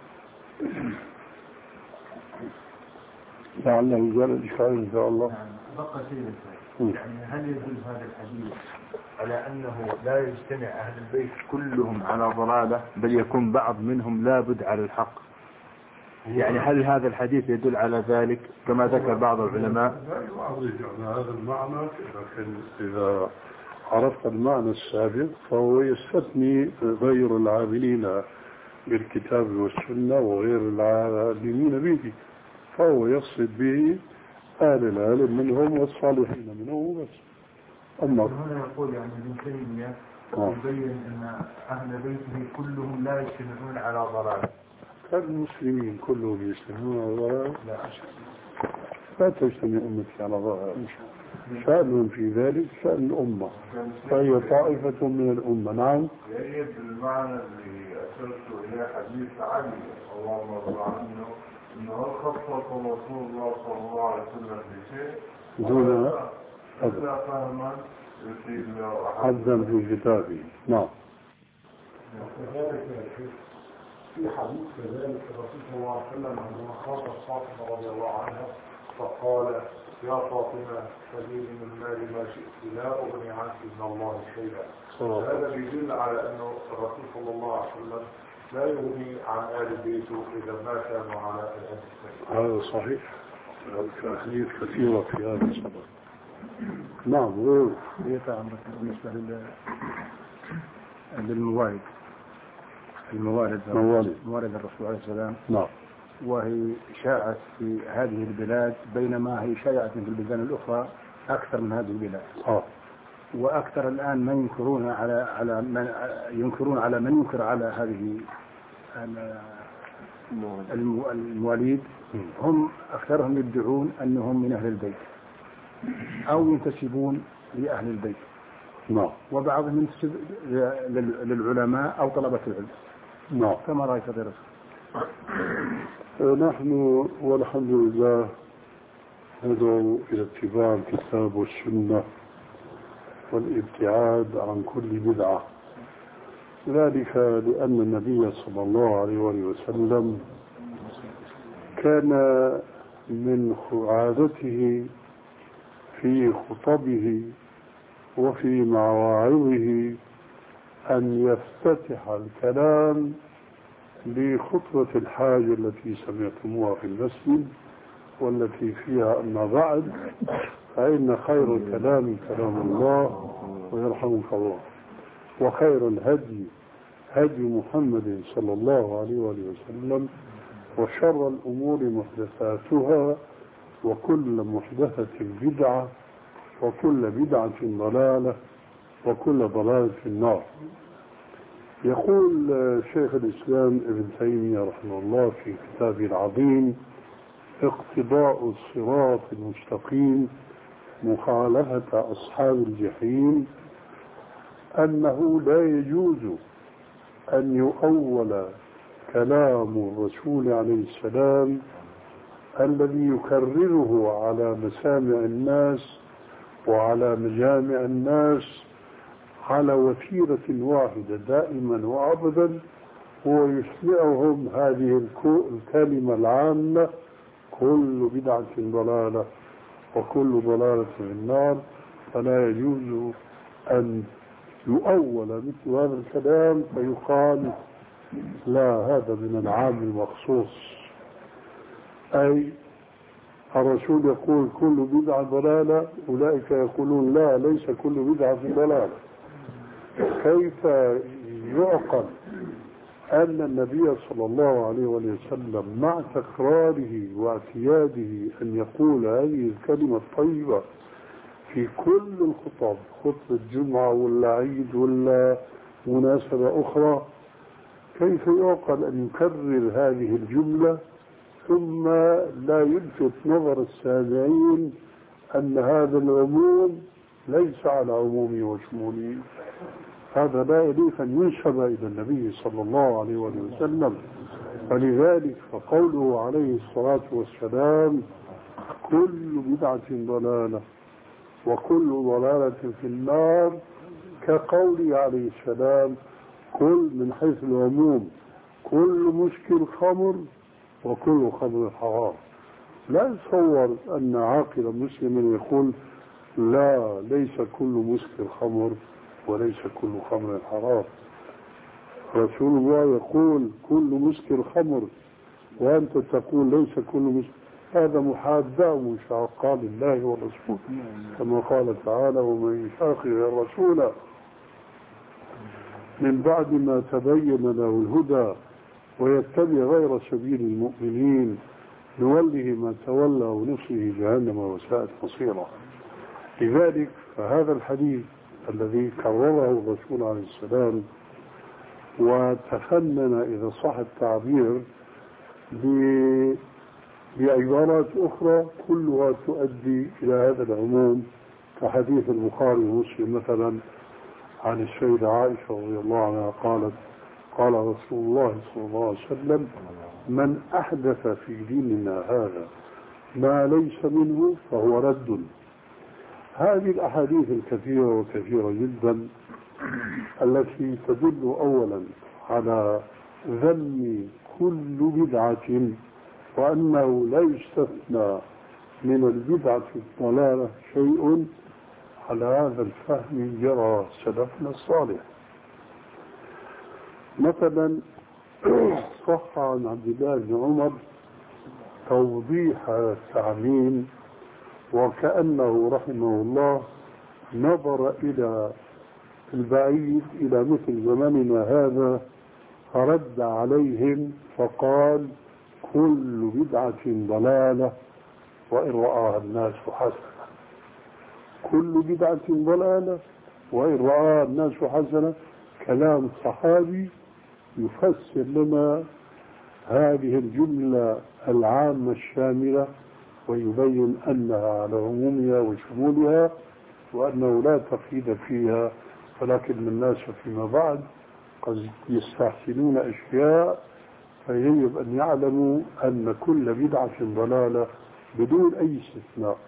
لعله يزال الإشكال إن شاء الله. بقى شيء يعني هل يدل هذا الحديث على أنه لا يجتمع أهل البيت كلهم على ضلالة بل يكون بعض منهم لابد على الحق؟ يعني هل هذا الحديث يدل على ذلك كما ذكر بعض العلماء؟ لا يعرج على هذا المعنى، لكن إذا عرفت المعنى السابق فهو يستثني غير العاملين بالكتاب والسنة وغير العالمين به، فهو يقصد به أهل العلم منهم والصالحين منهم بس. أما هنا يقول يعني ابن تيمية يبين أن أهل بيته كلهم لا يجتمعون على ضلال. كالمسلمين كلهم يجتمعون على ضلال؟ لا لا تجتمع أمتي على ضلال، شأنهم في ذلك شأن الأمة، فهي طائفة من الأمة. نعم. يجب المعنى اللي أشرت إليه حديث علي اللهم رضي عنه إنه خصص رسول الله صلى الله عليه وسلم بشيء دون إذا فهما حدا في كتابه. نعم. في حديث كذلك الرسول صلى الله عليه وسلم عندما خاطب فاطمة رضي الله عنها فقال يا فاطمة خذيني من مالي ما شئت لا أغني عنك من الله شيئا. هذا يدل على أنه الرسول صلى الله عليه وسلم لا يغني عن آل بيته إذا ما كانوا على الأهل. هذا صحيح، أحاديث كثيرة في هذا الصدد. نعم. غير بالنسبة للموارد الموارد موارد الرسول عليه السلام. نعم. وهي شاعت في هذه البلاد بينما هي شاعت في البلدان الأخرى أكثر من هذه البلاد. آه. وأكثر الآن من ينكرون على على من ينكرون على من ينكر على هذه المواليد هم أكثرهم يدعون أنهم من أهل البيت أو ينتسبون لأهل البيت. نعم. وبعضهم ينتسب للعلماء أو طلبة العلم. نعم. كما رأيت فضيلة. نحن والحمد لله ندعو إلى اتباع الكتاب والسنة والابتعاد عن كل بدعة، ذلك لأن النبي صلى الله عليه وسلم كان من عادته في خطبه وفي مواعظه أن يفتتح الكلام بخطبة الحاجة التي سمعتموها في المسجد والتي فيها أما بعد فإن خير الكلام كلام الله ويرحمك الله، وخير الهدي هدي محمد صلى الله عليه وسلم، وشر الأمور محدثاتها وكل محدثة بدعة وكل بدعة ضلالة وكل ضلالة في النار. يقول شيخ الإسلام ابن تيمية رحمه الله في كتابه العظيم اقتضاء الصراط المستقيم مخالفة أصحاب الجحيم أنه لا يجوز أن يؤول كلام الرسول عليه السلام الذي يكرره على مسامع الناس وعلى مجامع الناس على وتيرة واحدة دائما وأبدا، هو يسمعهم هذه الكلمة العامة كل بدعة ضلالة وكل ضلالة في النار. فلا يجوز أن يؤول مثل هذا الكلام فيقال لا هذا من العام المخصوص، أي الرسول يقول كل بدعة ضلالة، أولئك يقولون لا ليس كل بدعة ضلالة. كيف يعقل أن النبي صلى الله عليه وسلم مع تكراره واعتياده أن يقول هذه الكلمة الطيبة في كل الخطب، خطبة الجمعة ولا عيد ولا مناسبة أخرى، كيف يعقل أن يكرر هذه الجملة ثم لا يلفت نظر السامعين أن هذا العموم ليس على عمومه وشموله؟ هذا لا يليق أن ينسب إلى النبي صلى الله عليه وسلم. فلذلك فقوله عليه الصلاة والسلام كل بدعة ضلالة وكل ضلالة في النار كقوله عليه السلام كل من حيث العموم كل مشكل خمر وكل خمر حرام. لا يتصور أن عاقلا مسلما يقول لا ليس كل مسكر خمر وليس كل خمر حرام. رسول الله يقول كل مسكر خمر وأنت تقول ليس كل مسكر، هذا محادة ومشاقة لله والرسول كما قال تعالى ومن يشاقق الرسول من بعد ما تبين له الهدى ويتبع غير سبيل المؤمنين نوله ما تولى ونصله جهنم وساءت مصيره. لذلك فهذا الحديث الذي كرره الرسول عليه السلام وتفنن إذا صح التعبير بعبارات أخرى كلها تؤدي إلى هذا العموم، كحديث البخاري ومسلم مثلا عن السيدة عائشة رضي الله عنها قالت قال رسول الله صلى الله عليه وسلم من أحدث في ديننا هذا ما ليس منه فهو رد. هذه الأحاديث الكثيرة وكثيرة جدا التي تدل أولا على ذم كل بدعة وأنه لا يستثنى من البدعة الضلالة شيء. على هذا الفهم جرى سلفنا الصالح. مثلا صح عن عبد الله بن عمر توضيح التعميم وكأنه رحمه الله نظر إلى البعيد إلى مثل زماننا هذا فرد عليهم فقال كل بدعة ضلالة وإن رآها الناس حسنة. كل بدعة ضلالة وإن رآها الناس حسنة، كلام صحابي يفسر لنا هذه الجملة العامة الشاملة ويبين أنها على عمومها وشمولها وأنه لا تقييد فيها، ولكن الناس فيما بعد قد يستحسنون أشياء فيجب أن يعلموا أن كل بدعة ضلالة بدون أي استثناء.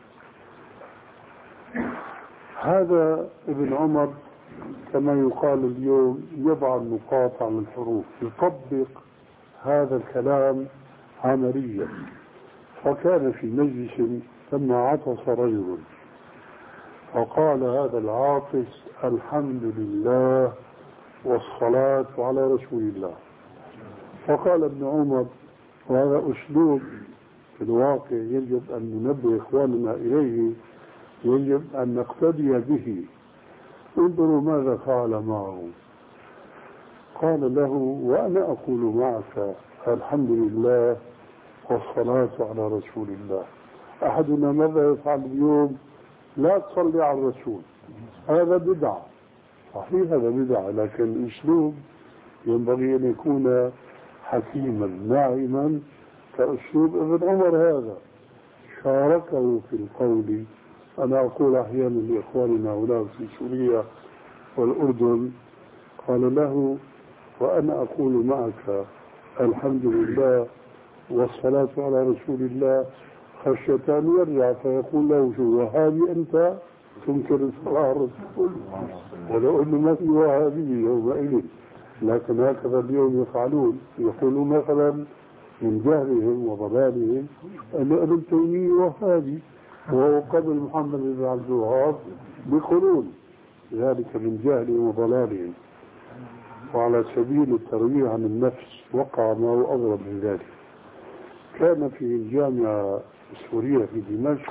هذا ابن عمر كما يقال اليوم يضع النقاط على الحروف، يطبق هذا الكلام عمليا. فكان في مجلس لما عطس رجل فقال هذا العاطس الحمد لله والصلاة على رسول الله. فقال ابن عمر وهذا أسلوب في الواقع يجب أن ننبه إخواننا إليه، يجب أن نقتدي به. انظروا ماذا فعل معه. قال له وأنا أقول معك الحمد لله والصلاة على رسول الله. أحدنا ماذا يفعل اليوم؟ لا تصلي على الرسول، هذا بدعة. صحيح هذا بدعة، لكن الأسلوب ينبغي أن يكون حكيما ناعما كأسلوب ابن عمر. هذا شاركه في القول. أنا أقول أحيانا لإخواننا هناك في سوريا والأردن قال له وأنا أقول معك الحمد لله والصلاة على رسول الله خشية أن يرجع فيقول له شو وهابي أنت تنكر الصلاة على الرسول؟ ولو أنه ما في وهابي يومئذ، لكن هكذا اليوم يفعلون. يقولون مثلا من جهلهم وضلالهم أن ابن تيمية وهابي وهو قبل محمد بن عبد الوهاب بقرون، ذلك من جهلهم وضلالهم. وعلى سبيل الترويع عن النفس وقع ما هو أغرب من ذلك. كان في الجامعة السورية في دمشق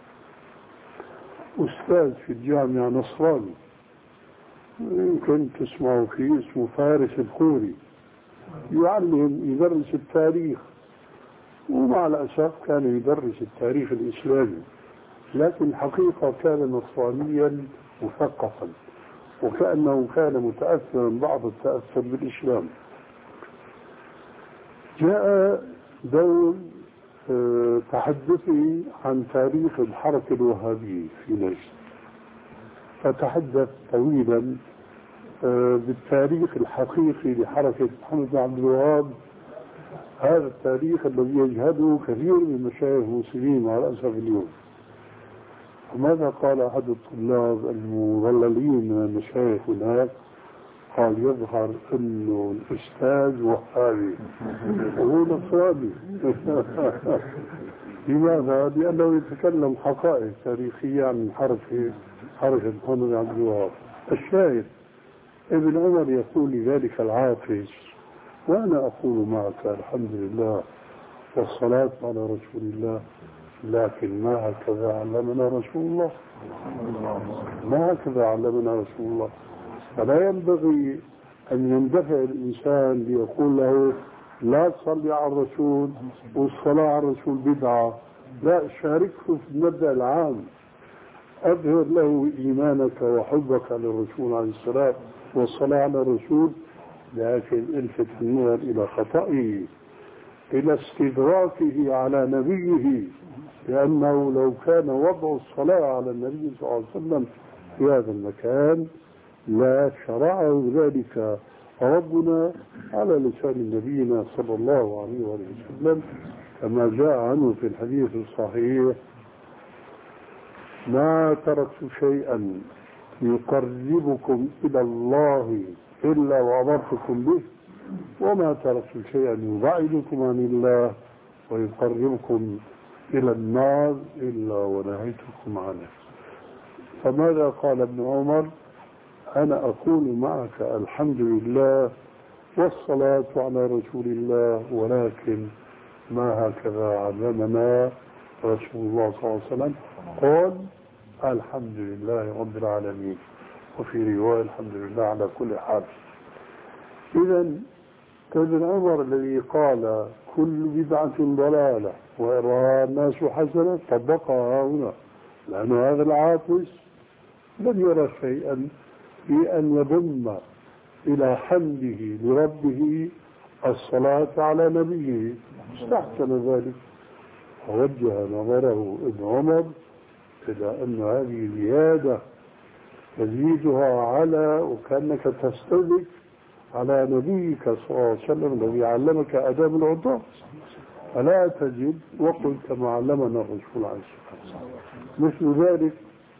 أستاذ في الجامعة نصراني يمكن تسمعوا فيه اسمه فارس الخوري، يعلم يدرس التاريخ، ومع الأسف كان يدرس التاريخ الإسلامي، لكن الحقيقة كان نصرانيا مثقفا وكأنه كان متأثرا بعض التأثر بالإسلام. جاء دور تحدثي عن تاريخ الحركة الوهابية في نجد، فتحدث طويلا بالتاريخ الحقيقي لحركة محمد بن عبد الوهاب، هذا التاريخ الذي يجهده كثير من مشايخ المسلمين مع الأسف اليوم. وماذا قال أحد الطلاب المضللين من المشايخ هناك؟ قال يظهر أنه الأستاذ وهابي وهو نصراني. لماذا؟ لأنه يتكلم حقائق تاريخية عن حركة حركة محمد بن عبد الوهاب. الشاهد ابن عمر يقول لذلك العاطش وأنا أقول معك الحمد لله والصلاة على رسول الله، لكن ما هكذا علمنا رسول الله، ما هكذا علمنا رسول الله. فلا ينبغي أن يندفع الإنسان ليقول له لا تصلي على الرسول والصلاة على الرسول بدعة. لا، شاركه في المبدأ العام، أظهر له إيمانك وحبك للرسول عليه السلام والصلاة على الرسول، لكن الفت النظر إلى خطئه، إلى استدراكه على نبيه، لأنه لو كان وضع الصلاة على النبي صلى الله عليه وسلم في هذا المكان لا شرعه ذلك ربنا على لسان نبينا صلى الله عليه وسلم، كما جاء عنه في الحديث الصحيح: ما تركت شيئا يقربكم إلى الله إلا وأمرتكم به، وما تركت شيئا يبعدكم عن الله ويقربكم إلى النار إلا ونهيتكم عنه. فماذا قال ابن عمر؟ أنا أقول معك الحمد لله والصلاة على رسول الله، ولكن ما هكذا علمنا رسول الله صلى الله عليه وسلم. قال الحمد لله رب العالمين، وفي رواية الحمد لله على كل حال. إذا ابن عمر الذي قال كل بدعة ضلالة وإرها الناس حسنة طبقها هنا، لأن هذا العاطس لم يرى شيئا في أن يضم إلى حمده لربه الصلاة على نبيه، استحسن ذلك، ووجه نظره ابن عمر إلى أن هذه زيادة تزيدها على وكأنك تستدرك على نبيك صلى الله عليه وسلم الذي علمك آداب العطاء، فلا تجد وقل كما علمنا الرسول عليه الصلاة والسلام. مثل ذلك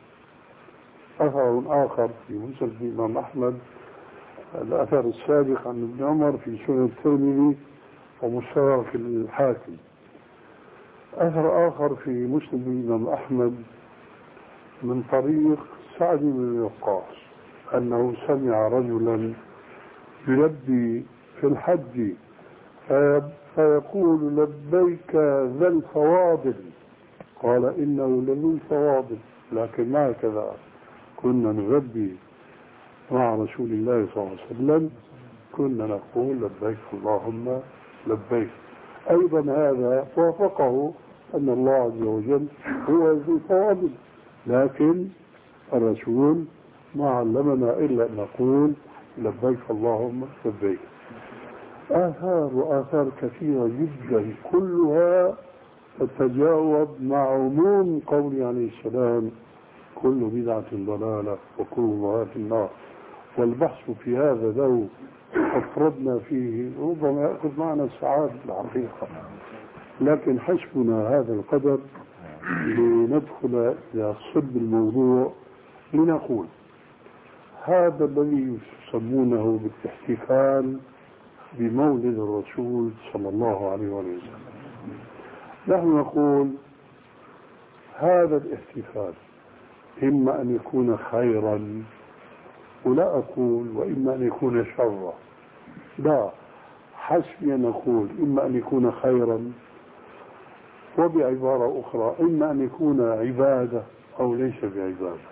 أثر آخر في مسند الإمام أحمد، الأثر السابق عن ابن عمر في سنن الترمذي ومستدرك الحاكم. أثر آخر في مسند الإمام أحمد من طريق سعد بن وقاص أنه سمع رجلا يلبي في الحج فيقول لبيك ذا الفواضل، قال إنه لذو الفواضل، لكن ما هكذا كنا نلبي مع رسول الله صلى الله عليه وسلم، كنا نقول لبيك اللهم لبيك. أيضا هذا وافقه أن الله عز وجل هو ذو الفواضل، لكن الرسول ما علمنا إلا أن نقول لبيك اللهم لبيك. آثار وآثار كثيرة جدا كلها تتجاوب مع عموم قول عليه السلام كل بدعة ضلالة وكل ضلالة في النار. والبحث في هذا لو أفردنا فيه ربما يأخذ معنا ساعات الحقيقة، لكن حسبنا هذا القدر لندخل إلى صلب الموضوع. لنقول هذا الذي يسمونه بالاحتفال بمولد الرسول صلى الله عليه وسلم، نحن نقول هذا الاحتفال إما أن يكون خيرا، ولا أقول وإما أن يكون شرا، لا، حسبي أن أقول إما أن يكون خيرا، وبعبارة أخرى إما أن يكون عبادة أو ليس بعبادة.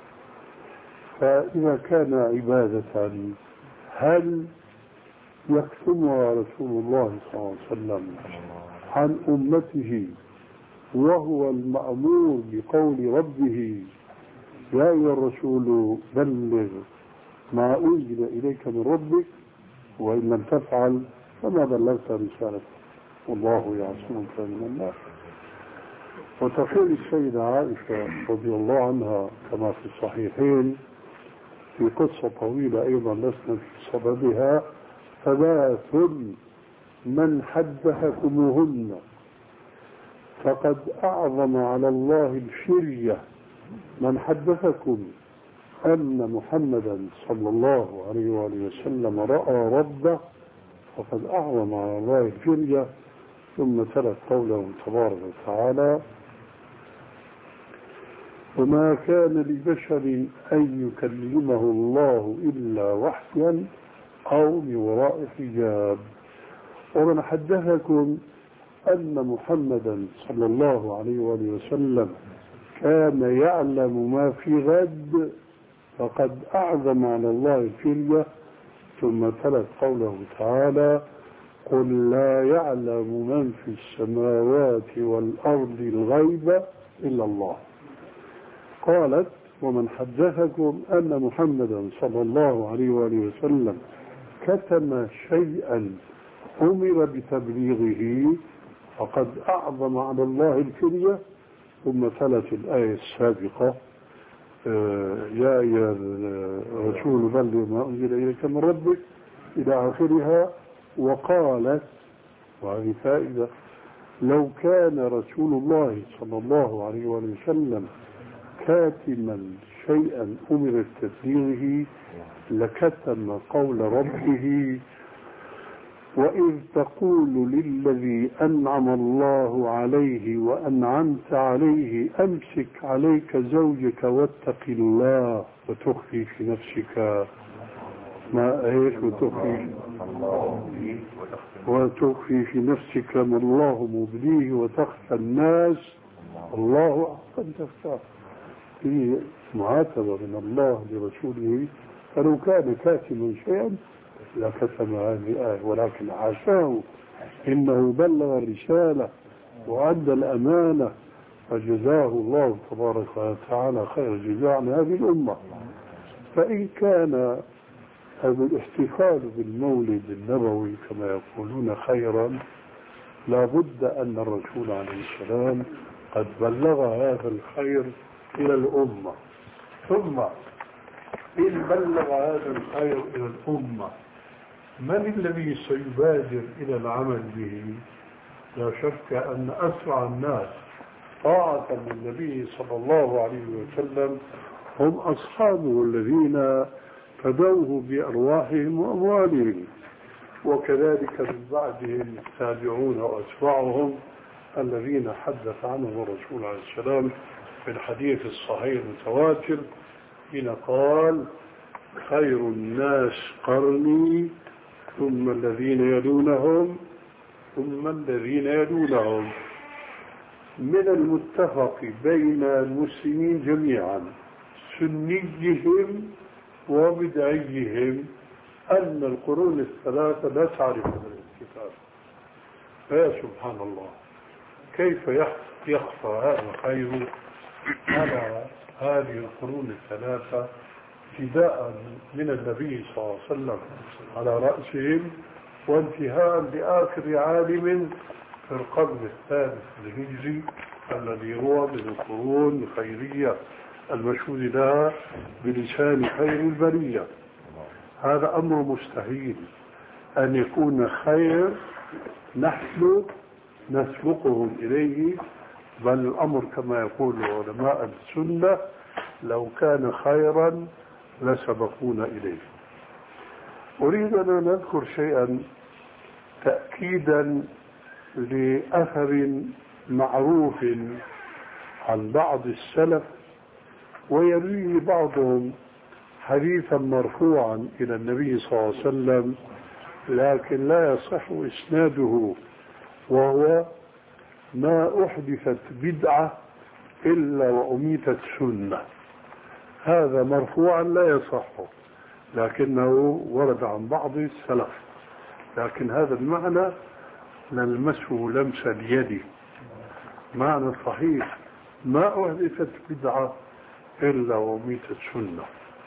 فإذا كان عبادة هل يكتمها رسول الله صلى الله عليه وسلم عن أمته وهو المأمور بقول ربه يا أيها الرسول بلغ ما أنزل إليك من ربك وإن لم تفعل فما بلغت رسالته والله يعصمك من الناس. وتقول السيدة عائشة رضي الله عنها كما في الصحيحين في قصة طويلة أيضا لسنا في صددها: ثلاث من حدثكموهن فقد أعظم على الله الشرية من حدثكم أن محمدا صلى الله عليه وآله وسلم رأى ربه، فقد أعظم على الله الشرية ثم تلت قوله تبارك وتعالى: وما كان لبشر أن يكلمه الله إلا وحيا أو من وراء حجاب. ومن حدثكم أن محمدا صلى الله عليه وآله وسلم كان يعلم ما في غد فقد أعظم على الله الفرية. ثم تلت قوله تعالى: قل لا يعلم من في السماوات والأرض الغيب إلا الله. قالت: ومن حدثكم أن محمدا صلى الله عليه وآله وسلم كتم شيئا أمر بتبليغه فقد أعظم على الله الفرية. ثم تلت الآية السابقة: يا أيها الرسول بلغ ما أنزل إليك من ربك إلى آخرها. وقالت، وهذه فائدة: لو كان رسول الله صلى الله عليه وسلم كاتما شيئا أمر بتبليغه لكتم قول ربه: وإذ تقول للذي أنعم الله عليه وأنعمت عليه أمسك عليك زوجك واتق الله وتخفي في نفسك ما إيش وتخفي وتخفي في نفسك ما الله مبديه وتخشى الناس الله أحسن تخشى. في معاتبة من الله لرسوله، فلو كان كاتما شيئا لكتم هذه الآية، ولكن حاشاه إنه بلغ الرسالة وأدى الأمانة فجزاه الله تبارك وتعالى خير الجزاء عن هذه الأمة. فإن كان هذا الاحتفال بالمولد النبوي كما يقولون خيرا، لابد أن الرسول عليه السلام قد بلغ هذا الخير إلى الأمة. ثم إن بلغ هذا الخير إلى الأمة، من الذي سيبادر إلى العمل به؟ لا شك أن أسرع الناس طاعة للنبي صلى الله عليه وسلم هم أصحابه الذين فدوه بأرواحهم وأموالهم، وكذلك من بعدهم التابعون وأتباعهم الذين حدث عنهم الرسول عليه السلام في الحديث الصحيح المتواتر حين قال: خير الناس قرني ثم الذين يلونهم ثم الذين يلونهم. من المتفق بين المسلمين جميعا سنيهم وبدعيهم أن القرون الثلاثة لا تعرف الاتفاق. فيا سبحان الله، كيف يخفى هذا الخير على هذه القرون الثلاثة ابتداء من النبي صلى الله عليه وسلم على رأسهم وانتهاء بآخر عالم في القرن الثالث الهجري الذي هو من القرون الخيرية المشهود لها بلسان خير البرية. هذا أمر مستحيل أن يكون خير نحن نسبقهم إليه، بل الأمر كما يقول علماء السنة: لو كان خيرا لسبقونا إليه. أريد أن نذكر شيئا تأكيدا لأثر معروف عن بعض السلف ويرويه بعضهم حديثا مرفوعا إلى النبي صلى الله عليه وسلم، لكن لا يصح إسناده، وهو: ما أحدثت بدعة إلا وأميتت سنة. هذا مرفوعا لا يصح، لكنه ورد عن بعض السلف، لكن هذا المعنى نلمسه لمس اليد. معنى صحيح: ما أحدثت بدعة إلا وأميتت سنة.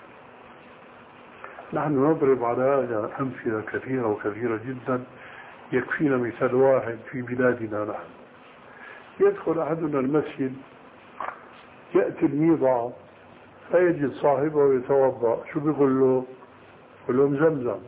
نحن نضرب على هذا أمثلة كثيرة وكثيرة جدا، يكفينا مثال واحد في بلادنا نحن. يدخل أحدنا المسجد، يأتي الميضع فيجد صاحبه يتوضأ، شو بيقول له؟ يقول له زمزم.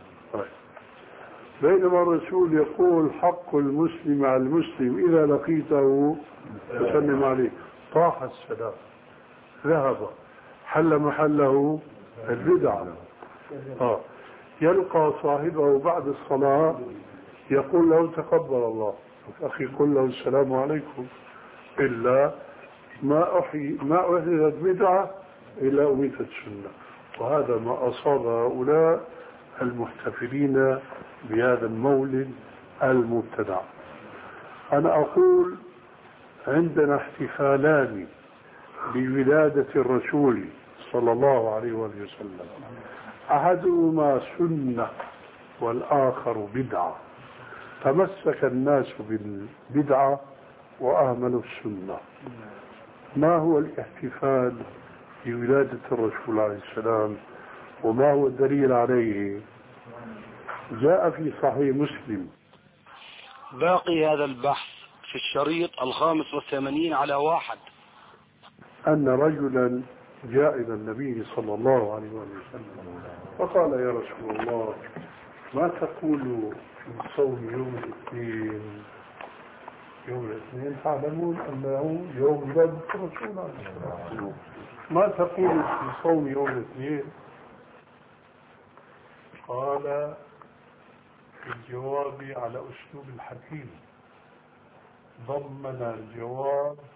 بينما الرسول يقول: حق المسلم على المسلم إذا لقيته فسلم عليه. طاح السلام، ذهب، حل محله البدعة. آه. يلقى صاحبه بعد الصلاة يقول له: تقبل الله. أخي قل له السلام عليكم، إلا ما أحيي ما أحدثت بدعة إلا أميتت السنة. وهذا ما أصاب هؤلاء المحتفلين بهذا المولد المبتدع. أنا أقول عندنا احتفالان بولادة الرسول صلى الله عليه وسلم، أحدهما سنة والآخر بدعة، تمسك الناس بالبدعة وأهملوا السنة. ما هو الاحتفال بولادة الرسول عليه السلام وما هو الدليل عليه؟ جاء في صحيح مسلم. باقي هذا البحث في الشريط الخامس والثمانين على واحد. أن رجلا جاء إلى النبي صلى الله عليه وسلم فقال: يا رسول الله، ما تقول في صوم يوم الاثنين؟ يوم الاثنين تعلمون أنه يوم ولادة الرسول عليه السلام. ما تقول في صوم يوم الاثنين؟ قال في الجواب على أسلوب الحكيم، ضمن الجواب